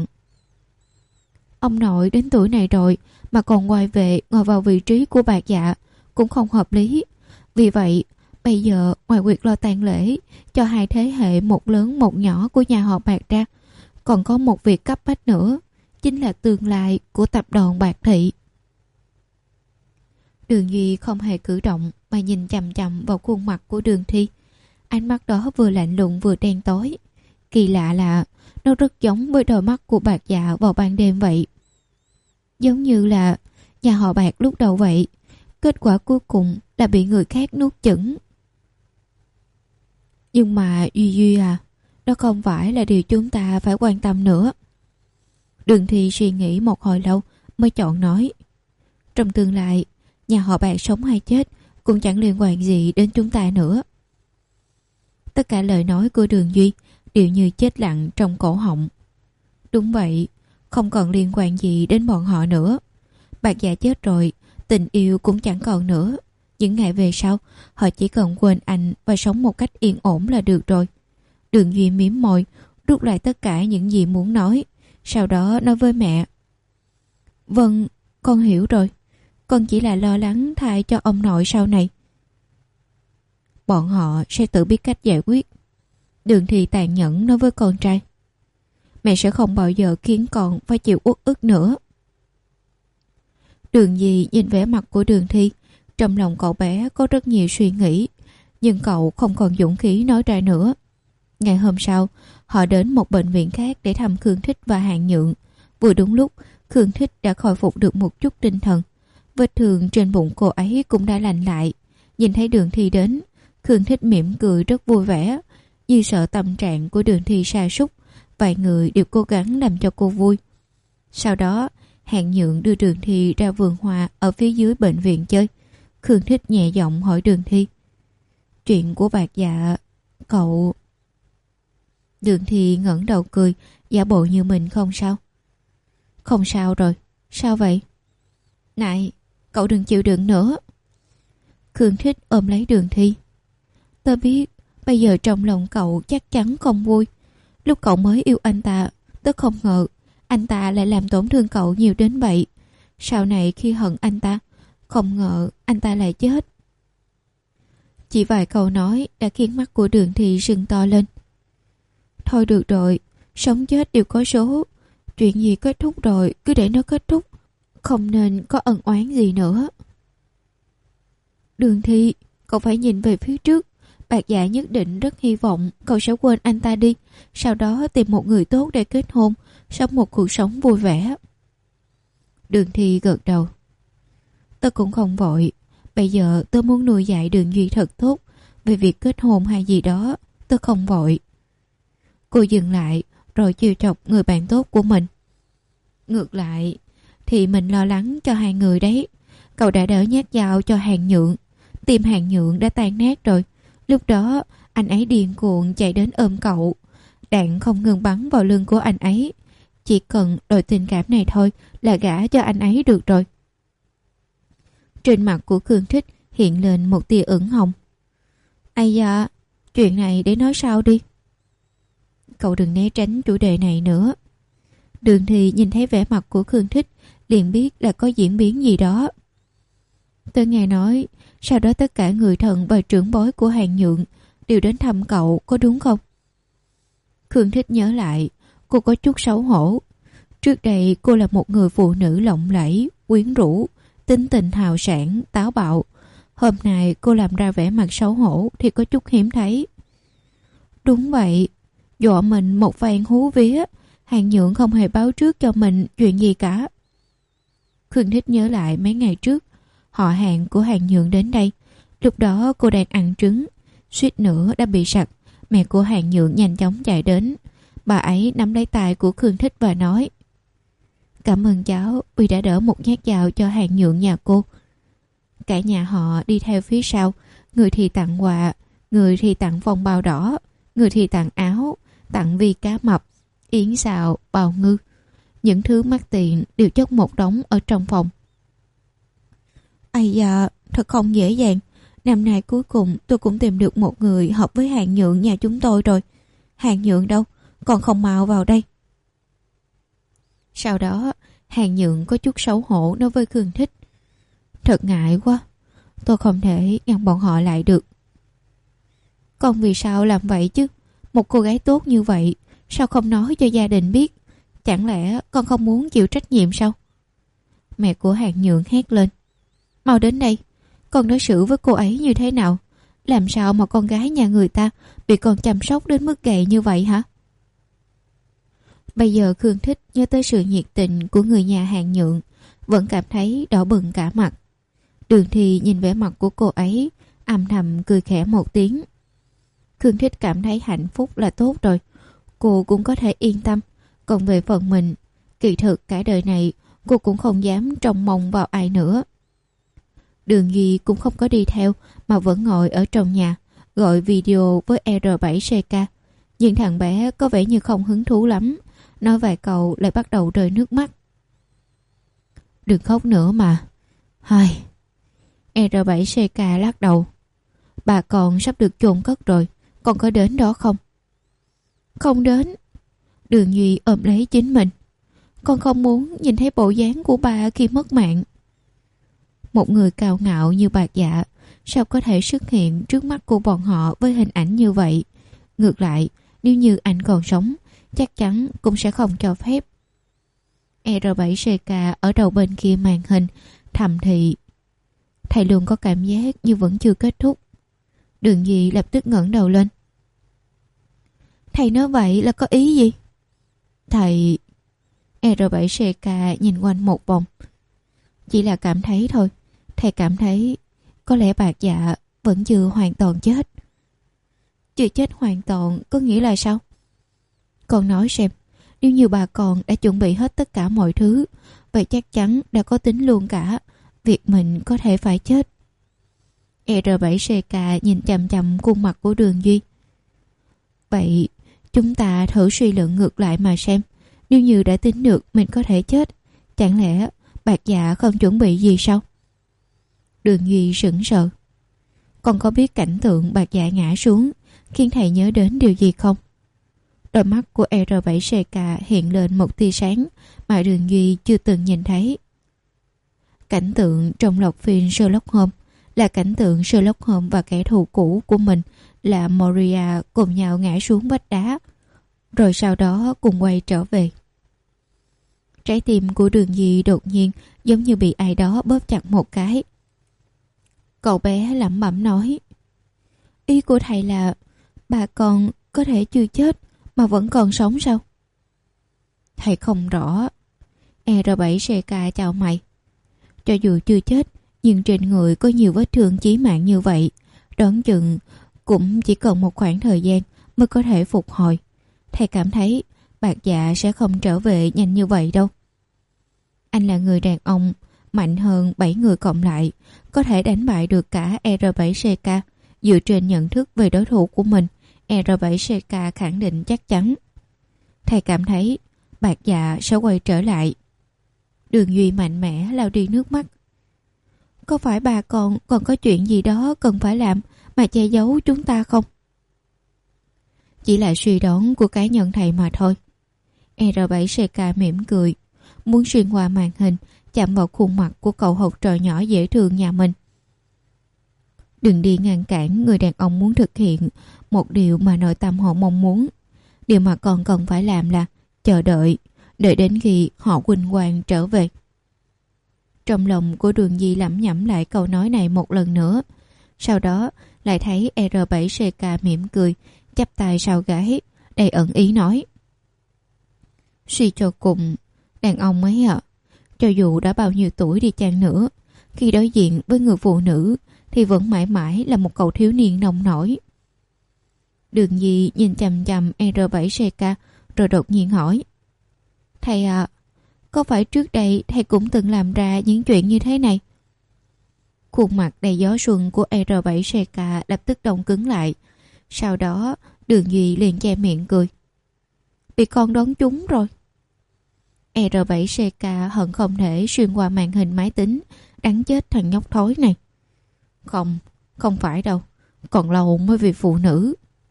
Ông nội đến tuổi này rồi mà còn quay về ngồi vào vị trí của Bạc Dạ cũng không hợp lý. Vì vậy bây giờ ngoài việc lo tang lễ cho hai thế hệ một lớn một nhỏ của nhà họ Bạc ra, còn có một việc cấp bách nữa, chính là tương lai của tập đoàn Bạc Thị. Đường Duy không hề cử động mà nhìn chằm chằm vào khuôn mặt của Đường Thi. Ánh mắt đó vừa lạnh lùng vừa đen tối. Kỳ lạ là nó rất giống với đôi mắt của Bạc Dạ vào ban đêm vậy. Giống như là nhà họ Bạc lúc đầu vậy. Kết quả cuối cùng là bị người khác nuốt chửng. Nhưng mà Duy Duy à, đó không phải là điều chúng ta phải quan tâm nữa. Đường Thi suy nghĩ một hồi lâu mới chọn nói: Trong tương lai, nhà họ Bạc sống hay chết cũng chẳng liên quan gì đến chúng ta nữa. Tất cả lời nói của Đường Duy đều như chết lặng trong cổ họng. Đúng vậy, không còn liên quan gì đến bọn họ nữa. Bạc Dạ chết rồi, tình yêu cũng chẳng còn nữa. Những ngày về sau, họ chỉ cần quên anh và sống một cách yên ổn là được rồi. Đường Duy mím môi, rút lại tất cả những gì muốn nói, sau đó nói với mẹ: Vâng, con hiểu rồi. Con chỉ là lo lắng thay cho ông nội sau này. Bọn họ sẽ tự biết cách giải quyết. Đường Thi tàn nhẫn nói với con trai: Mẹ sẽ không bao giờ khiến con phải chịu uất ức nữa. Đường Duy nhìn vẻ mặt của Đường Thi Trong lòng cậu bé có rất nhiều suy nghĩ, nhưng cậu không còn dũng khí nói ra nữa. Ngày hôm sau, họ đến một bệnh viện khác để thăm Khương Thích và Hàn Nhượng. Vừa đúng lúc, Khương Thích đã khôi phục được một chút tinh thần. Vết thương trên bụng cô ấy cũng đã lành lại. Nhìn thấy Đường Thi đến, Khương Thích mỉm cười rất vui vẻ, như sợ tâm trạng của Đường Thi sa sút. Vài người đều cố gắng làm cho cô vui. Sau đó, Hàn Nhượng đưa Đường Thi ra vườn hoa ở phía dưới bệnh viện chơi. Khương Thích nhẹ giọng hỏi Đường Thi: "Chuyện của Bạc Dạ, cậu..." Đường Thi ngẩng đầu cười, giả bộ như mình không sao. "Không sao rồi, sao vậy?" "Này, cậu đừng chịu đựng nữa." Khương Thích ôm lấy Đường Thi. "Tớ biết, bây giờ trong lòng cậu chắc chắn không vui. Lúc cậu mới yêu anh ta, tớ không ngờ anh ta lại làm tổn thương cậu nhiều đến vậy. Sau này khi hận anh ta, không ngờ anh ta lại chết." Chỉ vài câu nói đã khiến mắt của Đường Thi sưng to lên. "Thôi được rồi, sống chết đều có số. Chuyện gì kết thúc rồi cứ để nó kết thúc, không nên có ân oán gì nữa." "Đường Thi, cậu phải nhìn về phía trước. Bạc Dạ nhất định rất hy vọng cậu sẽ quên anh ta đi, sau đó tìm một người tốt để kết hôn, sống một cuộc sống vui vẻ." Đường Thi gật đầu. "Tớ cũng không vội. Bây giờ tớ muốn nuôi dạy Đường Duy thật tốt. Về việc kết hôn hay gì đó, tớ không vội." Cô dừng lại rồi chiều chọc người bạn tốt của mình. "Ngược lại thì mình lo lắng cho hai người đấy. Cậu đã đỡ nhát dao cho Hàn Nhượng. Tim Hàn Nhượng đã tan nát rồi. Lúc đó anh ấy điên cuồng chạy đến ôm cậu. Đạn không ngừng bắn vào lưng của anh ấy. Chỉ cần đòi tình cảm này thôi là gả cho anh ấy được rồi." Trên mặt của Khương Thích hiện lên một tia ửng hồng. "Ây da, chuyện này để nói sau đi." "Cậu đừng né tránh chủ đề này nữa." Đường Thi nhìn thấy vẻ mặt của Khương Thích liền biết là có diễn biến gì đó. "Tớ nghe nói sau đó tất cả người thân và trưởng bối của Hàn Nhượng đều đến thăm cậu, có đúng không?" Khương Thích nhớ lại, cô có chút xấu hổ. Trước đây cô là một người phụ nữ lộng lẫy, quyến rũ, tính tình hào sảng, táo bạo. Hôm nay cô làm ra vẻ mặt xấu hổ thì có chút hiếm thấy. "Đúng vậy, dọa mình một phen hú vía. Hàn Nhượng không hề báo trước cho mình chuyện gì cả." Khương Thích nhớ lại mấy ngày trước, họ hàng của Hàn Nhượng đến đây. Lúc đó cô đang ăn trứng, suýt nữa đã bị sặc. Mẹ của Hàn Nhượng nhanh chóng chạy đến. Bà ấy nắm lấy tay của Khương Thích và nói: "Cảm ơn cháu vì đã đỡ một nhát dao cho Hàn Nhượng nhà cô." Cả nhà họ đi theo phía sau. Người thì tặng quà, người thì tặng phong bao đỏ, người thì tặng áo, tặng vi cá mập, yến xào, bào ngư. Những thứ mắc tiền đều chất một đống ở trong phòng. "Ây da, thật không dễ dàng. Năm nay cuối cùng tôi cũng tìm được một người hợp với Hàn Nhượng nhà chúng tôi rồi. Hàn Nhượng đâu, còn không mau vào đây." Sau đó Hàn Nhượng có chút xấu hổ nói với Khương Thích: "Thật ngại quá, tôi không thể ngăn bọn họ lại được." "Con vì sao làm vậy chứ? Một cô gái tốt như vậy, sao không nói cho gia đình biết? Chẳng lẽ con không muốn chịu trách nhiệm sao?" Mẹ của Hàn Nhượng hét lên: "Mau đến đây, con đối xử với cô ấy như thế nào? Làm sao mà con gái nhà người ta bị con chăm sóc đến mức gầy như vậy hả?" Bây giờ Khương Thích nhớ tới sự nhiệt tình của người nhà Hàn Nhượng, vẫn cảm thấy đỏ bừng cả mặt. Đường Thi nhìn vẻ mặt của cô ấy, âm thầm cười khẽ một tiếng. Khương Thích cảm thấy hạnh phúc là tốt rồi, cô cũng có thể yên tâm. Còn về phần mình, kỳ thực cả đời này cô cũng không dám trông mong vào ai nữa. Đường Duy cũng không có đi theo mà vẫn ngồi ở trong nhà gọi video với R bảy C K. Nhưng thằng bé có vẻ như không hứng thú lắm, nói vài câu lại bắt đầu rơi nước mắt. "Đừng khóc nữa mà." Hai. R bảy C K lắc đầu. "Bà con sắp được chôn cất rồi, con có đến đó không?" "Không đến." Đường Duy ôm lấy chính mình. "Con không muốn nhìn thấy bộ dáng của bà khi mất mạng." Một người cao ngạo như Bạc Dạ sao có thể xuất hiện trước mắt của bọn họ với hình ảnh như vậy? Ngược lại, nếu như anh còn sống, chắc chắn cũng sẽ không cho phép. R bảy C K ở đầu bên kia màn hình thầm thị: Thầy luôn có cảm giác như vẫn chưa kết thúc. Đường Duy lập tức ngẩng đầu lên. Thầy nói vậy là có ý gì? Thầy... R bảy C K nhìn quanh một vòng. Chỉ là cảm thấy thôi. Thầy cảm thấy có lẽ Bạc Dạ vẫn chưa hoàn toàn chết. Chưa chết hoàn toàn có nghĩa là sao? Con nói xem, nếu như bà con đã chuẩn bị hết tất cả mọi thứ, vậy chắc chắn đã có tính luôn cả việc mình có thể phải chết. R bảy C K nhìn chằm chằm khuôn mặt của Đường Duy. Vậy chúng ta thử suy luận ngược lại mà xem. Nếu như đã tính được mình có thể chết, chẳng lẽ Bạc Dạ không chuẩn bị gì sao? Đường Duy sững sờ. Con có biết cảnh tượng Bạc Dạ ngã xuống khiến thầy nhớ đến điều gì không? Đôi mắt của R bảy C K hiện lên một tia sáng mà Đường Duy chưa từng nhìn thấy. Cảnh tượng trong lọc phim Sherlock Holmes là cảnh tượng Sherlock Holmes và kẻ thù cũ của mình là Moria cùng nhau ngã xuống vách đá, rồi sau đó cùng quay trở về. Trái tim của Đường Duy đột nhiên giống như bị ai đó bóp chặt một cái. Cậu bé lẩm bẩm nói, ý của thầy là bà con có thể chưa chết mà vẫn còn sống sao? Thầy không rõ. R bảy C K chào mày. Cho dù chưa chết, nhưng trên người có nhiều vết thương chí mạng như vậy, đoán chừng cũng chỉ cần một khoảng thời gian mới có thể phục hồi. Thầy cảm thấy Bạc Dạ sẽ không trở về nhanh như vậy đâu. Anh là người đàn ông mạnh hơn bảy người cộng lại, có thể đánh bại được cả R bảy C K. Dựa trên nhận thức về đối thủ của mình, R bảy C K khẳng định chắc chắn. Thầy cảm thấy Bạc Dạ sẽ quay trở lại. Đường Duy mạnh mẽ lau đi nước mắt. Có phải bà con còn có chuyện gì đó cần phải làm mà che giấu chúng ta không? Chỉ là suy đoán của cá nhân thầy mà thôi. R bảy C K mỉm cười, muốn xuyên qua màn hình chạm vào khuôn mặt của cậu học trò nhỏ dễ thương nhà mình. Đừng đi ngăn cản người đàn ông muốn thực hiện một điều mà nội tâm họ mong muốn. Điều mà con cần phải làm là chờ đợi, đợi đến khi họ huynh hoang trở về. Trong lòng của Đường Duy lẩm nhẩm lại câu nói này một lần nữa. Sau đó lại thấy R bảy C K mỉm cười, chắp tay sau gáy, đầy ẩn ý nói. Suy cho cùng, đàn ông ấy ạ, cho dù đã bao nhiêu tuổi đi chăng nữa, khi đối diện với người phụ nữ thì vẫn mãi mãi là một cậu thiếu niên nông nổi. Đường Duy nhìn chằm chằm R bảy C K rồi đột nhiên hỏi. Thầy ạ, à, có phải trước đây thầy cũng từng làm ra những chuyện như thế này? Khuôn mặt đầy gió xuân của R bảy C K lập tức đông cứng lại. Sau đó Đường Duy liền che miệng cười. Bị con đoán trúng rồi. R bảy C K hận không thể xuyên qua màn hình máy tính, đáng chết thằng nhóc thối này. Không, không phải đâu, còn lâu mới vì phụ nữ.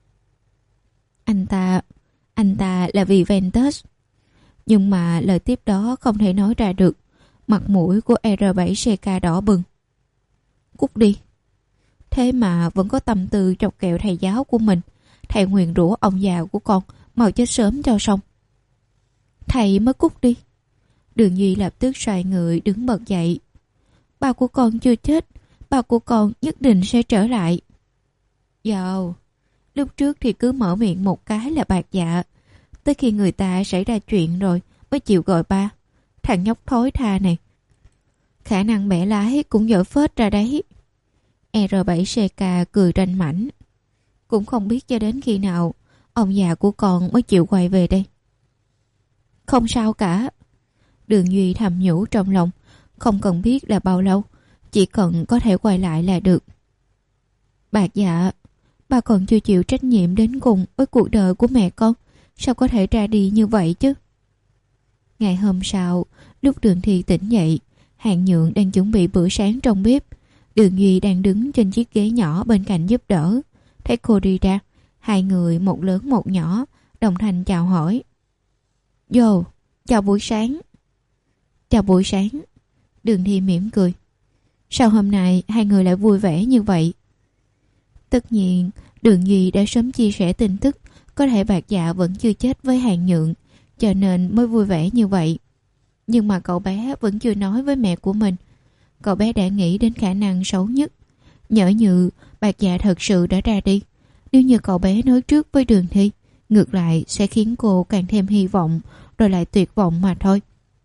Anh ta, anh ta là vì Ventus. Nhưng mà lời tiếp đó không thể nói ra được. Mặt mũi của R bảy C K đỏ bừng. Cút đi. Thế mà vẫn có tâm tư chọc kẹo thầy giáo của mình. Thầy nguyền rủa ông già của con mau chết sớm cho xong. Thầy mới cút đi. Đường Duy lập tức xoay người đứng bật dậy. Ba của con chưa chết, ba của con nhất định sẽ trở lại. Dào, lúc trước thì cứ mở miệng một cái là Bạc Dạ, tới khi người ta xảy ra chuyện rồi mới chịu gọi ba. Thằng nhóc thối tha này, khả năng bẻ lái cũng giỏi phết ra đấy. R bảy C K cười ranh mãnh. Cũng không biết cho đến khi nào ông già của con mới chịu quay về đây. Không sao cả. Đường Duy thầm nhủ trong lòng, không cần biết là bao lâu, chỉ cần có thể quay lại là được. Bạc Dạ, ba còn chưa chịu trách nhiệm đến cùng với cuộc đời của mẹ con, sao có thể ra đi như vậy chứ? Ngày hôm sau, lúc Đường Thi tỉnh dậy, Hàng Nhượng đang chuẩn bị bữa sáng trong bếp. Đường Duy đang đứng trên chiếc ghế nhỏ bên cạnh giúp đỡ. Thấy cô đi ra, hai người một lớn một nhỏ đồng thanh chào hỏi. Vô, chào buổi sáng. Chào buổi sáng. Đường Thi mỉm cười. Sao hôm nay hai người lại vui vẻ như vậy? Tất nhiên, Đường Duy đã sớm chia sẻ tin tức có thể Bạc Dạ vẫn chưa chết với Hàng Nhượng, cho nên mới vui vẻ như vậy. Nhưng mà cậu bé vẫn chưa nói với mẹ của mình. Cậu bé đã nghĩ đến khả năng xấu nhất. Nhỡ như Bạc Dạ thật sự đã ra đi. Nếu như cậu bé nói trước với Đường Thi, ngược lại sẽ khiến cô càng thêm hy vọng, rồi lại tuyệt vọng mà thôi.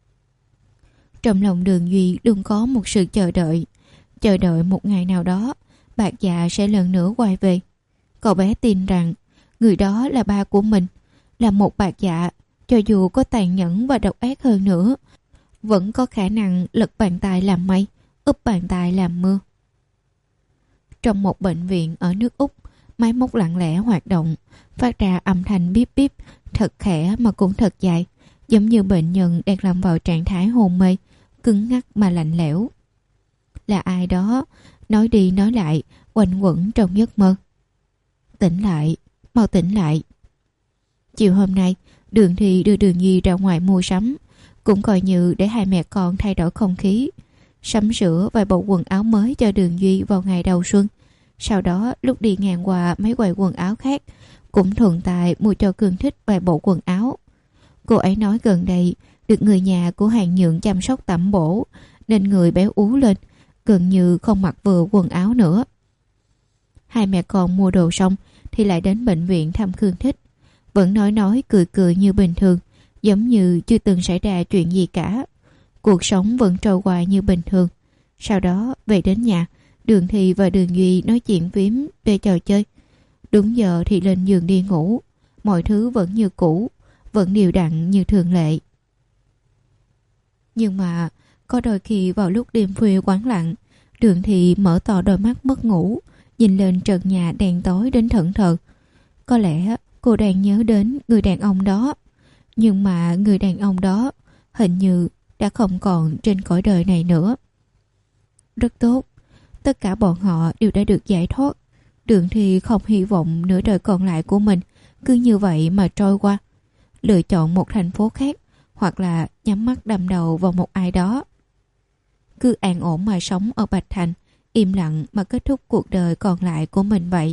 Trong lòng Đường Duy luôn có một sự chờ đợi. Chờ đợi một ngày nào đó Bạc Dạ sẽ lần nữa quay về. Cậu bé tin rằng người đó là ba của mình, là một Bạc Dạ, cho dù có tàn nhẫn và độc ác hơn nữa, vẫn có khả năng lật bàn tay làm mây, úp bàn tay làm mưa. Trong một bệnh viện ở nước Úc, máy móc lặng lẽ hoạt động, phát ra âm thanh bíp bíp, thật khẽ mà cũng thật dài, giống như bệnh nhân đang lâm vào trạng thái hôn mê, cứng ngắc mà lạnh lẽo. Là ai đó nói đi nói lại, quanh quẩn trong giấc mơ. Tỉnh lại, mau tỉnh lại. Chiều hôm nay, Đường Thi đưa Đường Nhi ra ngoài mua sắm, cũng coi như để hai mẹ con thay đổi không khí. Sắm sửa vài bộ quần áo mới cho Đường Duy vào ngày đầu xuân. Sau đó lúc đi ngang qua mấy quầy quần áo khác, cũng thuận tay mua cho Cương Thích vài bộ quần áo. Cô ấy nói gần đây được người nhà của Hàng Nhượng chăm sóc tẩm bổ, nên người béo ú lên, gần như không mặc vừa quần áo nữa. Hai mẹ con mua đồ xong thì lại đến bệnh viện thăm Cương Thích. Vẫn nói nói cười cười như bình thường, giống như chưa từng xảy ra chuyện gì cả. Cuộc sống vẫn trôi qua như bình thường. Sau đó về đến nhà, Đường Thi và Đường Duy nói chuyện phím về trò chơi. Đúng giờ thì lên giường đi ngủ. Mọi thứ vẫn như cũ, vẫn đều đặn như thường lệ. Nhưng mà có đôi khi vào lúc đêm khuya quáng lặng, Đường Thi mở to đôi mắt mất ngủ, nhìn lên trần nhà đèn tối đến thẫn thờ. Có lẽ cô đang nhớ đến người đàn ông đó, nhưng mà người đàn ông đó hình như đã không còn trên cõi đời này nữa. Rất tốt, tất cả bọn họ đều đã được giải thoát. Đường Thi không hy vọng nửa đời còn lại của mình cứ như vậy mà trôi qua. Lựa chọn một thành phố khác, hoặc là nhắm mắt đâm đầu vào một ai đó. Cứ an ổn mà sống ở Bạch Thành, im lặng mà kết thúc cuộc đời còn lại của mình vậy.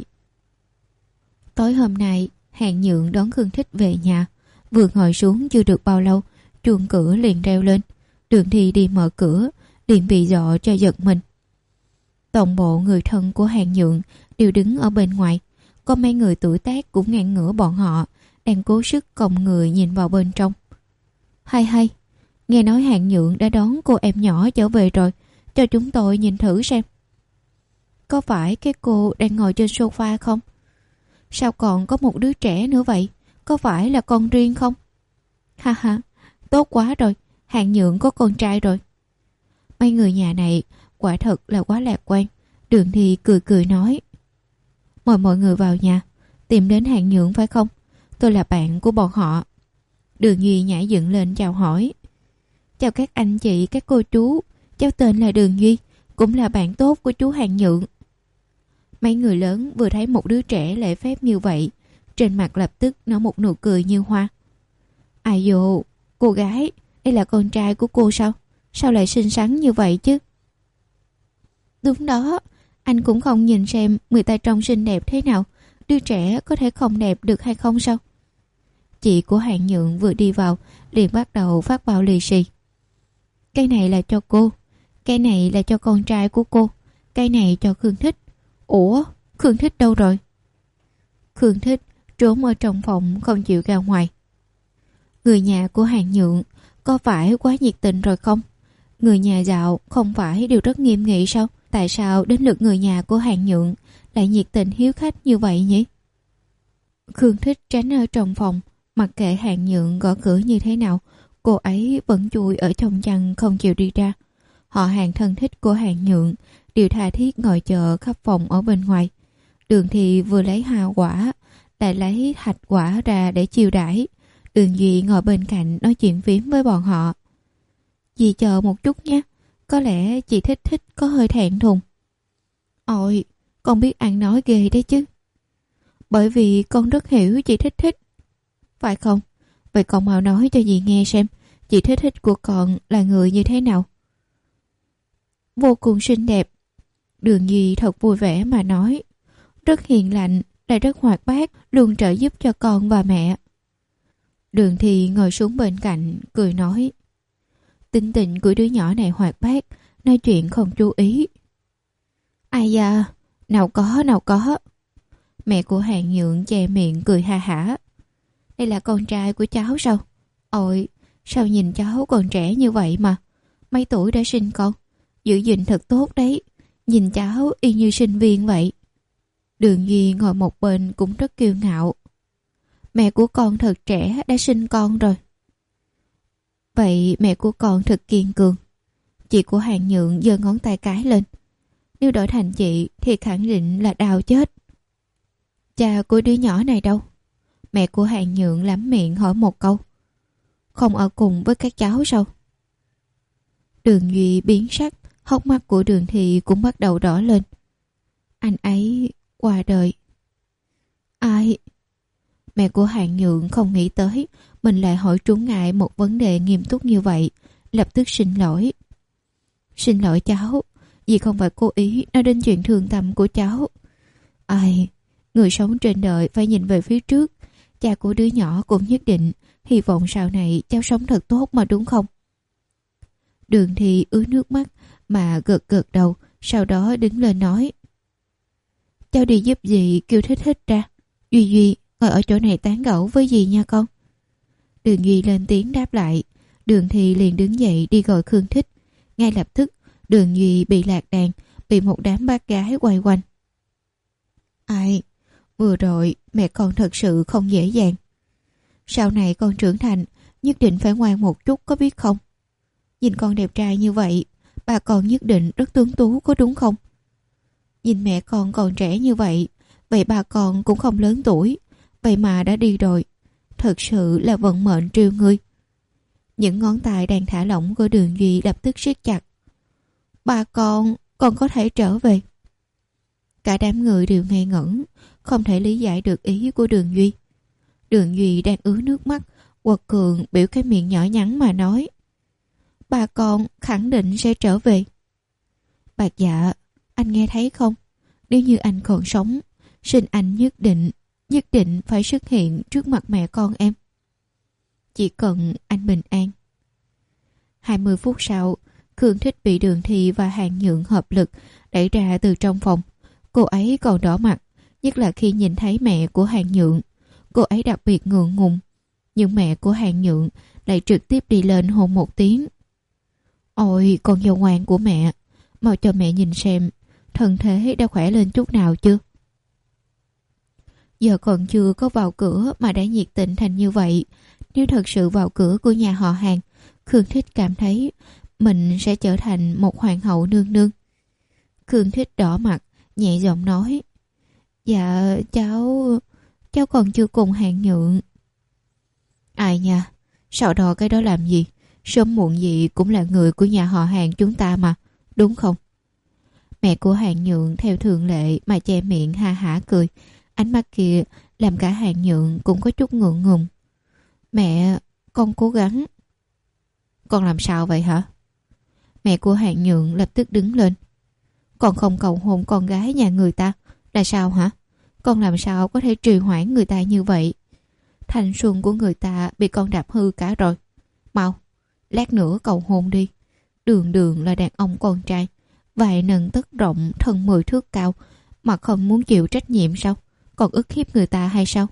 Tối hôm nay, Hàng Nhượng đón Cương Thích về nhà. Vừa ngồi xuống chưa được bao lâu, chuông cửa liền reo lên. Đường Thi đi mở cửa, liền bị dọa cho giật mình. Toàn bộ người thân của Hàng Nhượng đều đứng ở bên ngoài. Có mấy người tuổi tác cũng ngang ngửa bọn họ, đang cố sức còng người nhìn vào bên trong. Hay hay, nghe nói Hàng Nhượng đã đón cô em nhỏ trở về rồi, cho chúng tôi nhìn thử xem. Có phải cái cô đang ngồi trên sofa không? Sao còn có một đứa trẻ nữa vậy? Có phải là con riêng không? Ha ha, tốt quá rồi, Hàng Nhượng có con trai rồi. Mấy người nhà này quả thật là quá lạc quan. Đường Thi cười cười nói: Mời mọi người vào nhà. Tìm đến Hàng Nhượng phải không? Tôi là bạn của bọn họ. Đường Duy nhảy dựng lên chào hỏi: Chào các anh chị, các cô chú. Cháu tên là Đường Duy, cũng là bạn tốt của chú Hàng Nhượng. Mấy người lớn vừa thấy một đứa trẻ lễ phép như vậy, trên mặt lập tức nở một nụ cười như hoa. Ai dồ, cô gái, đây là con trai của cô sao? Sao lại xinh xắn như vậy chứ? Đúng đó, anh cũng không nhìn xem người ta trông xinh đẹp thế nào, đứa trẻ có thể không đẹp được hay không sao? Chị của Hàng Nhượng vừa đi vào liền bắt đầu phát bao lì xì. Cái này là cho cô, cái này là cho con trai của cô, cái này cho Khương Thích. Ủa, Khương Thích đâu rồi? Khương Thích trốn ở trong phòng không chịu ra ngoài. Người nhà của Hàng Nhượng có phải quá nhiệt tình rồi không? Người nhà giàu không phải đều rất nghiêm nghị sao? Tại sao đến lượt người nhà của Hàng Nhượng lại nhiệt tình hiếu khách như vậy nhỉ? Khương Thích tránh ở trong phòng, mặc kệ Hàng Nhượng gõ cửa như thế nào, cô ấy vẫn chui ở trong chăn không chịu đi ra. Họ Hàng thân thích của Hàng Nhượng đều tha thiết ngồi chờ khắp phòng ở bên ngoài. Đường Thì vừa lấy hoa quả, lại lấy hạch quả ra để chiêu đãi. Đường Duy ngồi bên cạnh nói chuyện phím với bọn họ. Dì chờ một chút nhé, có lẽ chị Thích Thích có hơi thẹn thùng. Ôi, con biết ăn nói ghê đấy chứ. Bởi vì con rất hiểu chị Thích Thích. Phải không? Vậy con mau nói cho dì nghe xem, chị Thích Thích của con là người như thế nào? Vô cùng xinh đẹp. Đường Duy thật vui vẻ mà nói. Rất hiền lành, lại rất hoạt bát, luôn trợ giúp cho con và mẹ. Đường Thì ngồi xuống bên cạnh, cười nói. Tính tình của đứa nhỏ này hoạt bát, nói chuyện không chú ý. Ai da, nào có, nào có. Mẹ của Hàng Nhượng che miệng cười ha hả. Đây là con trai của cháu sao? Ôi, sao nhìn cháu còn trẻ như vậy mà. Mấy tuổi đã sinh con, giữ gìn thật tốt đấy. Nhìn cháu y như sinh viên vậy. Đường Duy ngồi một bên cũng rất kiêu ngạo. Mẹ của con thật trẻ đã sinh con rồi. Vậy mẹ của con thật kiên cường. Chị của Hàng Nhượng giơ ngón tay cái lên. Nếu đổi thành chị thì khẳng định là đau chết. Cha của đứa nhỏ này đâu? Mẹ của Hàng Nhượng lắm miệng hỏi một câu. Không ở cùng với các cháu sao? Đường Duy biến sắc, hốc mắt của Đường Thị cũng bắt đầu đỏ lên. Anh ấy qua đời. Ai? Mẹ của Hàng Nhượng không nghĩ tới mình lại hỏi trúng ngại một vấn đề nghiêm túc như vậy, lập tức xin lỗi. Xin lỗi cháu, vì không phải cố ý nói đến chuyện thương tâm của cháu. Ai, người sống trên đời phải nhìn về phía trước. Cha của đứa nhỏ cũng nhất định hy vọng sau này cháu sống thật tốt mà, đúng không? Đường Thị ứa nước mắt mà gật gật đầu, sau đó đứng lên nói. Cháu đi giúp dì kêu Thích Thích ra. Duy Duy, ngồi ở chỗ này tán gẫu với dì nha con. Đường Duy lên tiếng đáp lại. Đường Thị liền đứng dậy đi gọi Khương Thích. Ngay lập tức Đường Duy bị lạc đàn, bị một đám bác gái quay quanh. Ai, vừa rồi mẹ con thật sự không dễ dàng. Sau này con trưởng thành nhất định phải ngoan một chút, có biết không? Nhìn con đẹp trai như vậy, bà con nhất định rất tuấn tú, có đúng không? Nhìn mẹ con còn trẻ như vậy, vậy bà con cũng không lớn tuổi, vậy mà đã đi rồi. Thật sự là vận mệnh trêu ngươi. Những ngón tay đang thả lỏng của Đường Duy lập tức siết chặt. Bà con, con có thể trở về. Cả đám người đều ngây ngẩn, không thể lý giải được ý của Đường Duy. Đường Duy đang ứa nước mắt, quật cường biểu cái miệng nhỏ nhắn mà nói. Bà con khẳng định sẽ trở về. Bạc Dạ, anh nghe thấy không? Nếu như anh còn sống, xin anh nhất định, nhất định phải xuất hiện trước mặt mẹ con em. Chỉ cần anh bình an. Hai mươi phút sau, Khương Thích bị Đường Thị và Hàng Nhượng hợp lực đẩy ra từ trong phòng. Cô ấy còn đỏ mặt, nhất là khi nhìn thấy mẹ của Hàng Nhượng. Cô ấy đặc biệt ngượng ngùng, nhưng mẹ của Hàng Nhượng lại trực tiếp đi lên hôn một tiếng. Ôi, con dâu ngoan của mẹ, mau cho mẹ nhìn xem, thân thể đã khỏe lên chút nào chưa? Giờ còn chưa có vào cửa mà đã nhiệt tình thành như vậy. Nếu thật sự vào cửa của nhà họ Hàng, Khương Thích cảm thấy mình sẽ trở thành một hoàng hậu nương nương. Khương Thích đỏ mặt, nhẹ giọng nói. Dạ, cháu... cháu còn chưa cùng Hàng Nhượng. Ai nha, sợ đò cái đó làm gì? Sớm muộn gì cũng là người của nhà họ Hàng chúng ta mà, đúng không? Mẹ của Hàng Nhượng theo thường lệ mà che miệng ha hả cười. Ánh mắt kia làm cả Hàng Nhượng cũng có chút ngượng ngùng. Mẹ, con cố gắng. Con làm sao vậy hả? Mẹ của Hàng Nhượng lập tức đứng lên. Con không cầu hôn con gái nhà người ta là sao hả? Con làm sao có thể trì hoãn người ta như vậy? Thanh xuân của người ta bị con đạp hư cả rồi. Mau, lát nữa cầu hôn đi. Đường đường là đàn ông con trai, vài nần tất rộng, thân mười thước cao, mà không muốn chịu trách nhiệm sao? Còn ức hiếp người ta hay sao?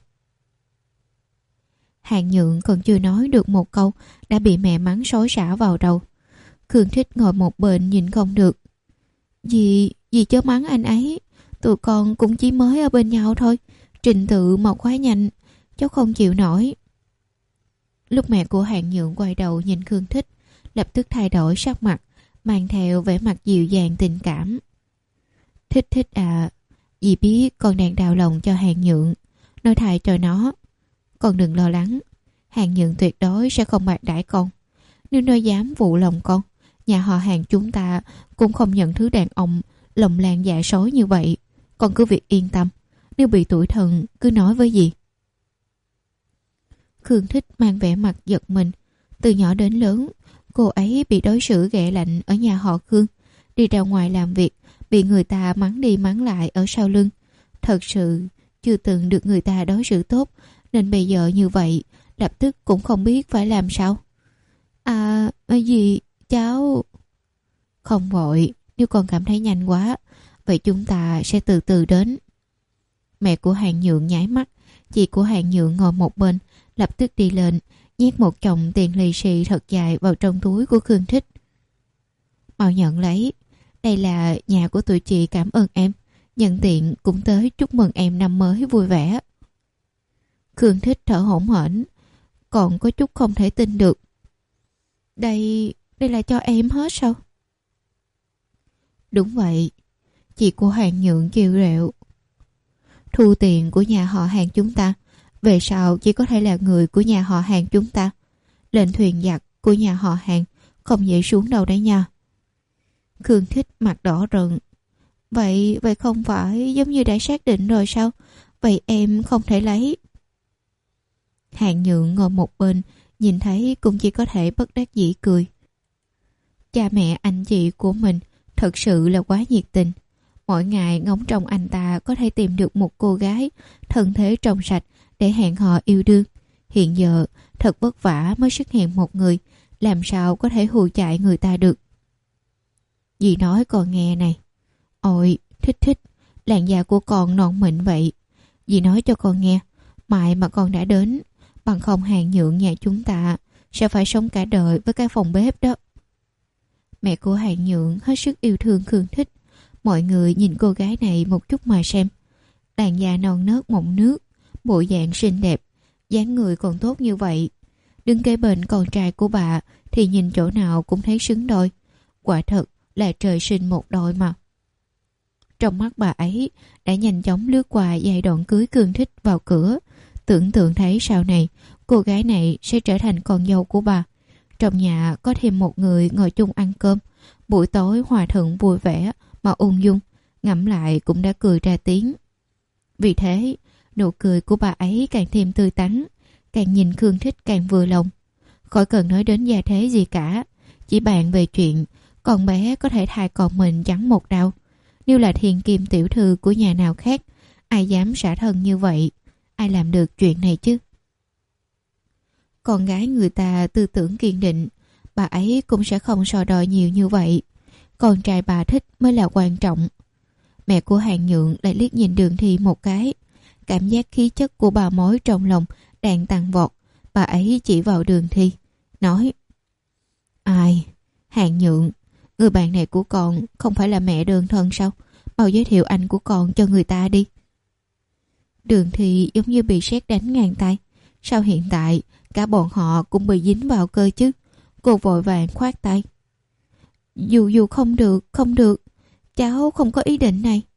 Hàng Nhượng còn chưa nói được một câu đã bị mẹ mắng xối xả vào đầu. Khương Thích ngồi một bên nhìn không được. Dì, dì chớ mắng anh ấy. Tụi con cũng chỉ mới ở bên nhau thôi. Trình tự mọc quá nhanh, cháu không chịu nổi. Lúc mẹ của Hàng Nhượng quay đầu nhìn Khương Thích, lập tức thay đổi sắc mặt, mang theo vẻ mặt dịu dàng tình cảm. Thích Thích à, dì biết con đang đau lòng cho Hàng Nhượng. Nói thay cho nó, con đừng lo lắng. Hàng Nhượng tuyệt đối sẽ không bạc đãi con. Nếu nó dám vụ lòng con, nhà họ Hàng chúng ta cũng không nhận thứ đàn ông lòng lan dạ sói như vậy. Con cứ việc yên tâm. Nếu bị tủi thân cứ nói với dì. Khương Thích mang vẻ mặt giật mình. Từ nhỏ đến lớn, cô ấy bị đối xử ghẻ lạnh ở nhà họ Khương. Đi ra ngoài làm việc, bị người ta mắng đi mắng lại ở sau lưng. Thật sự chưa từng được người ta đối xử tốt, nên bây giờ như vậy, lập tức cũng không biết phải làm sao. À, gì, cháu... Không vội, nếu con cảm thấy nhanh quá, vậy chúng ta sẽ từ từ đến. Mẹ của Hàng Nhượng nháy mắt, chị của Hàng Nhượng ngồi một bên, lập tức đi lên, nhét một chồng tiền lì xì thật dài vào trong túi của Khương Thích. Mau nhận lấy, đây là nhà của tụi chị, cảm ơn em. Nhân tiện cũng tới chúc mừng em năm mới vui vẻ. Khương Thích thở hổn hển, còn có chút không thể tin được. Đây, đây là cho em hết sao? Đúng vậy, chị của Hàng Nhượng kêu rệu. Thu tiền của nhà họ Hàng chúng ta, về sau chỉ có thể là người của nhà họ Hàng chúng ta. Lên thuyền giặc của nhà họ Hàng không dễ xuống đâu đấy nha. Khương Thích mặt đỏ rừng. Vậy, vậy không phải giống như đã xác định rồi sao? Vậy em không thể lấy. Hàng Nhượng ngồi một bên, nhìn thấy cũng chỉ có thể bất đắc dĩ cười. Cha mẹ anh chị của mình thật sự là quá nhiệt tình. Mỗi ngày ngóng trông anh ta có thể tìm được một cô gái thân thế trong sạch để hẹn hò yêu đương. Hiện giờ thật vất vả mới xuất hiện một người, làm sao có thể hù chạy người ta được. Dì nói con nghe này. Ôi, Thích Thích, làn da của con non mịn vậy. Dì nói cho con nghe, mai mà con đã đến, bằng không Hàng Nhượng nhà chúng ta sẽ phải sống cả đời với cái phòng bếp đó. Mẹ của Hàng Nhượng hết sức yêu thương Khương Thích. Mọi người nhìn cô gái này một chút mà xem. Làn da non nớt mọng nước, bộ dạng xinh đẹp, dáng người còn tốt như vậy. Đứng kế bên con trai của bà thì nhìn chỗ nào cũng thấy xứng đôi. Quả thật là trời sinh một đôi mà. Trong mắt bà ấy đã nhanh chóng lướt qua giai đoạn cưới Khương Thích vào cửa. Tưởng tượng thấy sau này cô gái này sẽ trở thành con dâu của bà. Trong nhà có thêm một người ngồi chung ăn cơm, buổi tối hòa thuận vui vẻ mà ung dung, ngẫm lại cũng đã cười ra tiếng. Vì thế nụ cười của bà ấy càng thêm tươi tắn, càng nhìn Khương Thích càng vừa lòng. Khỏi cần nói đến gia thế gì cả, chỉ bàn về chuyện con bé có thể thay con mình chẳng một đau. Nếu là thiên kim tiểu thư của nhà nào khác, ai dám xả thân như vậy, ai làm được chuyện này chứ? Con gái người ta tư tưởng kiên định, bà ấy cũng sẽ không so đo nhiều như vậy. Con trai bà thích mới là quan trọng. Mẹ của Hàng Nhượng lại liếc nhìn Đường Thi một cái. Cảm giác khí chất của bà mối trong lòng đang tăng vọt. Bà ấy chỉ vào Đường Thi, nói: Ai? Hàng Nhượng, người bạn này của con không phải là mẹ đơn thân sao? Mau giới thiệu anh của con cho người ta đi. Đường Thi giống như bị sét đánh ngang tay. Sao hiện tại cả bọn họ cũng bị dính vào cơ chứ? Cô vội vàng khoát tay. Dù dù không được, không được. Cháu không có ý định này.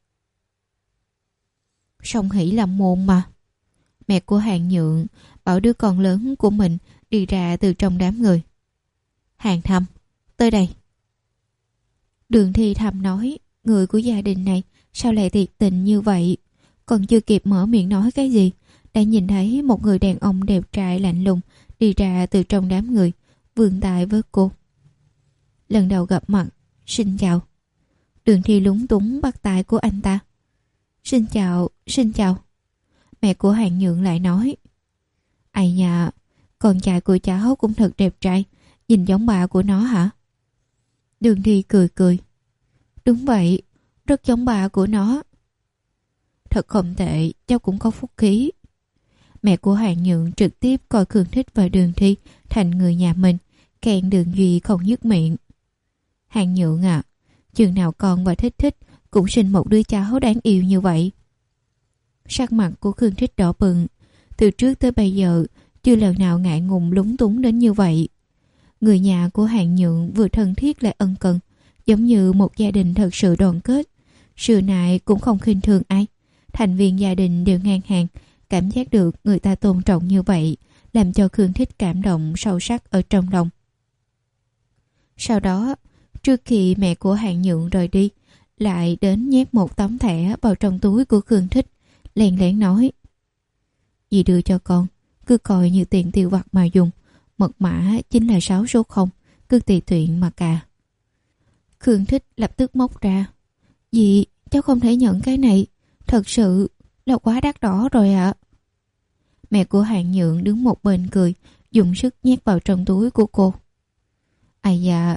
Song Hỷ làm mồm mà. Mẹ của Hàng Nhượng bảo đứa con lớn của mình đi ra từ trong đám người. Hàng Thâm, tới đây. Đường Thi Thầm nói, người của gia đình này sao lại thiệt tình như vậy? Còn chưa kịp mở miệng nói cái gì, đã nhìn thấy một người đàn ông đẹp trai lạnh lùng đi ra từ trong đám người, vươn tay với cô. Lần đầu gặp mặt, xin chào. Đường Thi lúng túng bắt tay của anh ta. Xin chào, xin chào. Mẹ của Hàng Nhượng lại nói, ai nhà, con trai của cháu cũng thật đẹp trai, nhìn giống bà của nó hả? Đường Thi cười cười. Đúng vậy, rất giống bà của nó. Thật không tệ, cháu cũng có phúc khí. Mẹ của Hàng Nhượng trực tiếp coi Khương Thích và Đường Thi thành người nhà mình, khen Đường Duy không dứt miệng. Hàng Nhượng à, chừng nào con và Thích Thích cũng sinh một đứa cháu đáng yêu như vậy. Sắc mặt của Khương Thích đỏ bừng, từ trước tới bây giờ chưa lần nào ngại ngùng lúng túng đến như vậy. Người nhà của Hàng Nhượng vừa thân thiết lại ân cần, giống như một gia đình thật sự đoàn kết. Xưa nay cũng không khinh thường ai, thành viên gia đình đều ngang hàng. Cảm giác được người ta tôn trọng như vậy làm cho Khương Thích cảm động sâu sắc ở trong lòng. Sau đó, trước khi mẹ của Hàng Nhượng rời đi, lại đến nhét một tấm thẻ vào trong túi của Khương Thích, lén lén nói: Dì đưa cho con, cứ coi như tiền tiêu vặt mà dùng. Mật mã chính là sáu số không, cứ tùy tiện mà cà. Khương Thích lập tức móc ra: Dì, cháu không thể nhận cái này, thật sự là quá đắt đỏ rồi ạ. À. Mẹ của Hàng Nhượng đứng một bên cười, dùng sức nhét vào trong túi của cô. Ai dạ,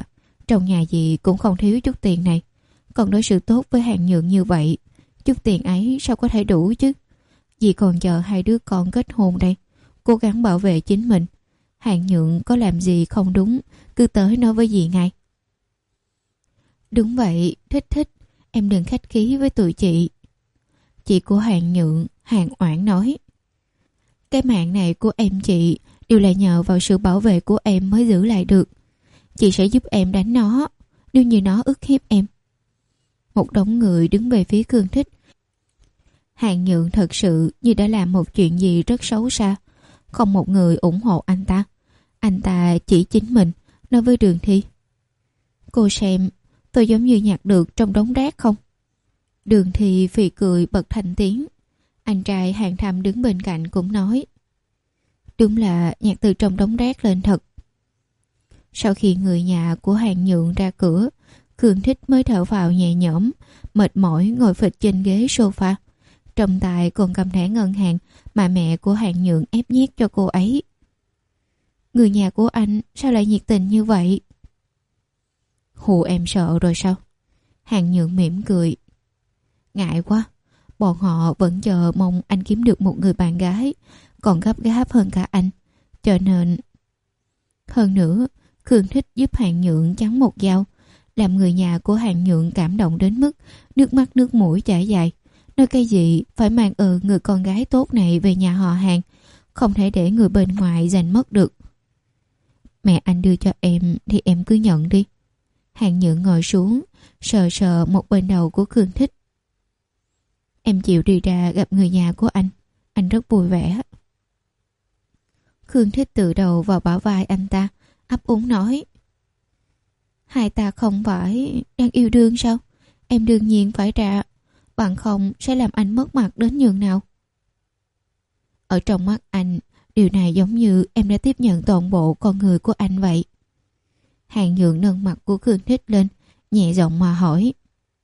Trong nhà gì cũng không thiếu chút tiền này. Còn đối xử tốt với Hàng Nhượng như vậy, chút tiền ấy sao có thể đủ chứ? Dì còn chờ hai đứa con kết hôn đây. Cố gắng bảo vệ chính mình. Hàng Nhượng có làm gì không đúng, cứ tới nói với dì ngay. Đúng vậy, thích thích. Em đừng khách khí với tụi chị. Chị của Hàng Nhượng, Hàng Oản nói. Cái mạng này của em chị đều là nhờ vào sự bảo vệ của em mới giữ lại được. Chị sẽ giúp em đánh nó nếu như nó ức hiếp em. Một đống người đứng về phía Khương Thích. Hàng Nhượng thật sự như đã làm một chuyện gì rất xấu xa. Không một người ủng hộ anh ta. Anh ta chỉ chính mình, nói với Đường Thi. Cô xem, tôi giống như nhặt được trong đống rác không? Đường Thi phì cười bật thành tiếng. Anh trai Hàng Thâm đứng bên cạnh cũng nói. Đúng là nhặt từ trong đống rác lên thật. Sau khi người nhà của Hàng Nhượng ra cửa, Khương Thích mới thở vào nhẹ nhõm, mệt mỏi ngồi phịch trên ghế sofa. Trong tay còn cầm thẻ ngân hàng mà mẹ của Hàng Nhượng ép nhét cho cô ấy. Người nhà của anh sao lại nhiệt tình như vậy? Hù em sợ rồi sao? Hàng Nhượng mỉm cười. Ngại quá, bọn họ vẫn chờ mong anh kiếm được một người bạn gái, còn gấp gáp hơn cả anh. Cho nên... Hơn nữa, Khương Thích giúp Hàng Nhượng chắn một dao, làm người nhà của Hàng Nhượng cảm động đến mức nước mắt nước mũi chảy dài. Nói cái gì phải mang ừ người con gái tốt này về nhà họ Hàng, không thể để người bên ngoài giành mất được. Mẹ anh đưa cho em thì em cứ nhận đi. Hàng Nhượng ngồi xuống, sờ sờ một bên đầu của Khương Thích. Em chịu đi ra gặp người nhà của anh, anh rất vui vẻ. Khương Thích tự đầu vào bả vai anh ta, ấp úng nói. Hai ta không phải đang yêu đương sao? Em đương nhiên phải ra, bằng không sẽ làm anh mất mặt đến nhường nào. Ở trong mắt anh, điều này giống như em đã tiếp nhận toàn bộ con người của anh vậy. Hàng Nhượng nâng mặt của Khương Thích lên, nhẹ giọng mà hỏi.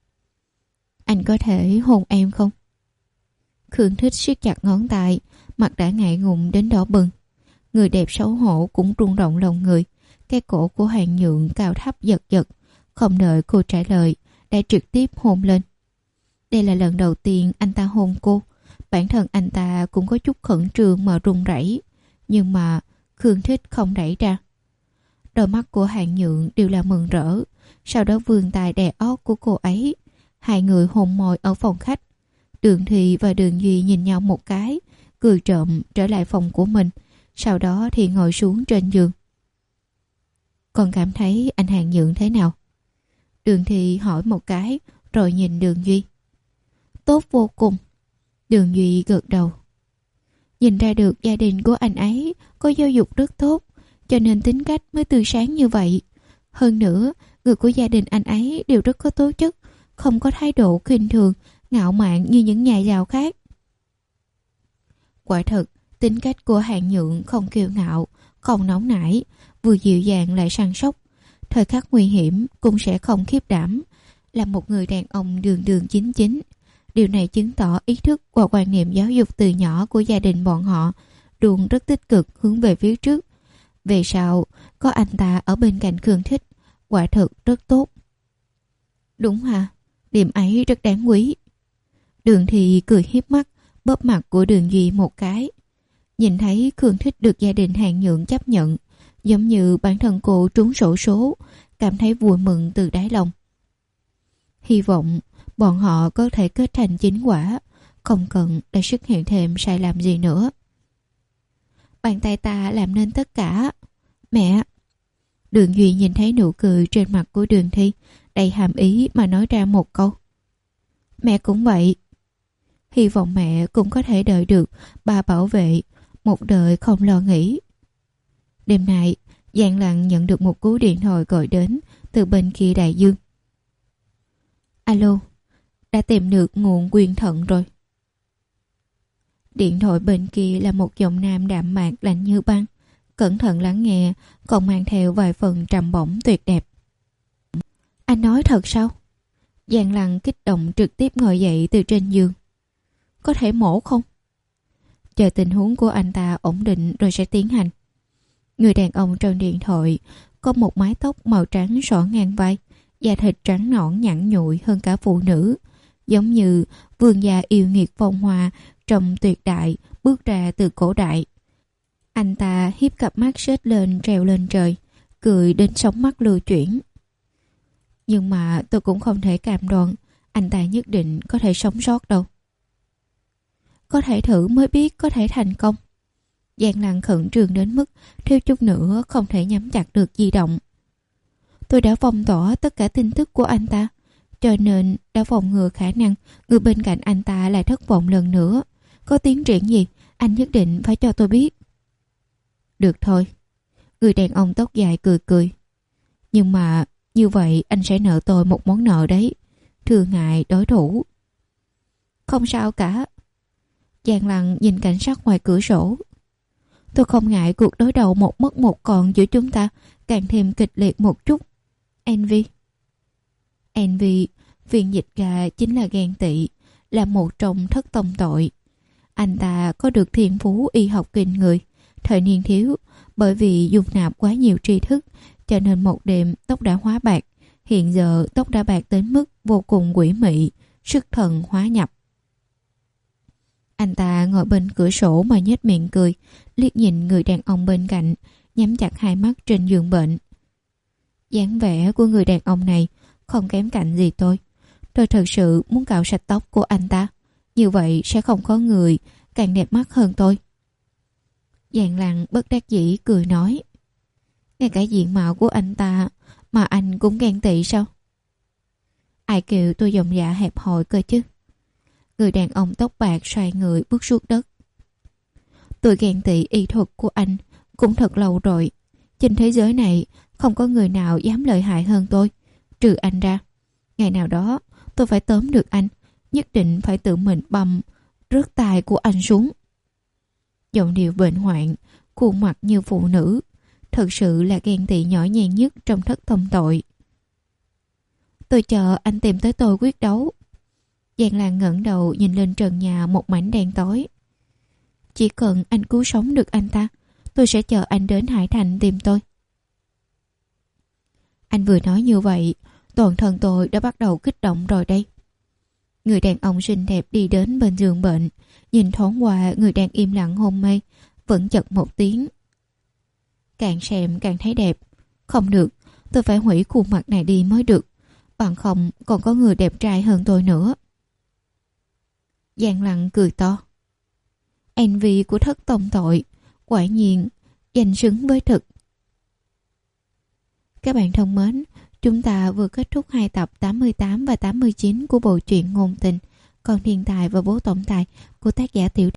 Anh có thể hôn em không? Khương Thích siết chặt ngón tay, mặt đã ngại ngùng đến đỏ bừng. Người đẹp xấu hổ cũng rung động lòng người. Cái cổ của Hàng Nhượng cao thấp giật giật, không đợi cô trả lời, đã trực tiếp hôn lên. Đây là lần đầu tiên anh ta hôn cô. Bản thân anh ta cũng có chút khẩn trương mà run rẩy, nhưng mà Khương Thích không đẩy ra. Đôi mắt của Hàng Nhượng đều là mừng rỡ. Sau đó vươn tay đè ót của cô ấy. Hai người hôn môi ở phòng khách. Đường Thị và Đường Duy nhìn nhau một cái, cười trộm trở lại phòng của mình. Sau đó thì ngồi xuống trên giường. Con cảm thấy anh Hàng Nhượng thế nào? Đường Thị hỏi một cái, rồi nhìn Đường Duy. Tốt vô cùng. Đường Duy gật đầu. Nhìn ra được gia đình của anh ấy có giáo dục rất tốt, cho nên tính cách mới tươi sáng như vậy. Hơn nữa, người của gia đình anh ấy đều rất có tố chất, không có thái độ khinh thường, ngạo mạn như những nhà giàu khác. Quả thật, tính cách của Hàng Nhượng không kiêu ngạo, không nóng nảy, vừa dịu dàng lại săn sóc. Thời khắc nguy hiểm cũng sẽ không khiếp đảm, là một người đàn ông đường đường chính chính. Điều này chứng tỏ ý thức và quan niệm giáo dục từ nhỏ của gia đình bọn họ luôn rất tích cực hướng về phía trước. Về sau, có anh ta ở bên cạnh Khương Thích, quả thực rất tốt. Đúng hả? Điểm ấy rất đáng quý. Đường Thị cười hiếp mắt, bóp mặt của Đường Duy một cái. Nhìn thấy Khương Thích được gia đình Hàng Nhượng chấp nhận, giống như bản thân cô trúng xổ số, cảm thấy vui mừng từ đáy lòng. Hy vọng bọn họ có thể kết thành chính quả, không cần để xuất hiện thêm sai lầm gì nữa. Bàn tay ta làm nên tất cả. Mẹ! Đường Duy nhìn thấy nụ cười trên mặt của Đường Thi, đầy hàm ý mà nói ra một câu. Mẹ cũng vậy. Hy vọng mẹ cũng có thể đợi được bà bảo vệ, một đời không lo nghĩ. Đêm nay, Giang Lặng nhận được một cú điện thoại gọi đến từ bên kia đại dương. Alo, đã tìm được nguồn quyền thận rồi. Điện thoại bên kia là một giọng nam đạm mạc lạnh như băng, cẩn thận lắng nghe, còn mang theo vài phần trầm bổng tuyệt đẹp. Anh nói thật sao? Giang Lăng kích động trực tiếp ngồi dậy từ trên giường. Có thể mổ không? Chờ tình huống của anh ta ổn định rồi sẽ tiến hành. Người đàn ông trong điện thoại có một mái tóc màu trắng xõa ngang vai, da thịt trắng nõn nhẵn nhụi hơn cả phụ nữ, giống như vương gia yêu nghiệt phong hoa trong tuyệt đại bước ra từ cổ đại. Anh ta hiếp cặp mắt xếch lên trèo lên trời, cười đến sóng mắt lưu chuyển. Nhưng mà tôi cũng không thể cam đoan anh ta nhất định có thể sống sót đâu. Có thể thử mới biết có thể thành công. Giang Lăng khẩn trương đến mức thiếu chút nữa không thể nhắm chặt được di động. Tôi đã phong tỏa tất cả tin tức của anh ta, cho nên đã phòng ngừa khả năng người bên cạnh anh ta lại thất vọng lần nữa. Có tiến triển gì, anh nhất định phải cho tôi biết. Được thôi. Người đàn ông tóc dài cười cười. Nhưng mà như vậy anh sẽ nợ tôi một món nợ đấy. Thưa ngài đối thủ. Không sao cả. Giang Lăng nhìn cảnh sát ngoài cửa sổ. Tôi không ngại cuộc đối đầu một mất một còn giữa chúng ta càng thêm kịch liệt một chút. Envy. Envy, phiên dịch ra chính là ghen tị, là một trong thất tông tội. Anh ta có được thiên phú y học kinh người, thời niên thiếu, bởi vì dung nạp quá nhiều tri thức, cho nên một đêm tóc đã hóa bạc. Hiện giờ tóc đã bạc đến mức vô cùng quỷ mị, sức thần hóa nhập. Anh ta ngồi bên cửa sổ mà nhếch miệng cười, liếc nhìn người đàn ông bên cạnh, nhắm chặt hai mắt trên giường bệnh. Dáng vẻ của người đàn ông này không kém cạnh gì tôi. Tôi thật sự muốn cạo sạch tóc của anh ta, như vậy sẽ không có người càng đẹp mắt hơn tôi. Giang Lăng bất đắc dĩ cười nói, ngay cả diện mạo của anh ta mà anh cũng ghen tị sao? Ai kêu tôi giọng dạ hẹp hòi cơ chứ? Người đàn ông tóc bạc xoay người bước xuống đất. Tôi ghen tị y thuật của anh cũng thật lâu rồi. Trên thế giới này không có người nào dám lợi hại hơn tôi, trừ anh ra. Ngày nào đó tôi phải tóm được anh, nhất định phải tự mình bầm rớt tài của anh xuống. Giọng điệu bệnh hoạn, khuôn mặt như phụ nữ, thật sự là ghen tị nhỏ nhàng nhất trong thất tông tội. Tôi chờ anh tìm tới tôi quyết đấu. Giang Lan ngẩng đầu nhìn lên trần nhà một mảnh đen tối. Chỉ cần anh cứu sống được anh ta, tôi sẽ chờ anh đến Hải Thành tìm tôi. Anh vừa nói như vậy, toàn thân tôi đã bắt đầu kích động rồi đây. Người đàn ông xinh đẹp đi đến bên giường bệnh, nhìn thoáng qua người đang im lặng hôn mê, vẫn chật một tiếng. Càng xem càng thấy đẹp. Không được, tôi phải hủy khuôn mặt này đi mới được, bằng không còn có người đẹp trai hơn tôi nữa. Giang Lăng cười to. Envy của thất tông tội, quả nhiên danh xứng với thực. Các bạn thân mến, chúng ta vừa kết thúc hai tập tám mươi tám và tám mươi chín của bộ truyện Ngôn Tình, Con Thiên Tài và Bố Tổng Tài của tác giả Tiểu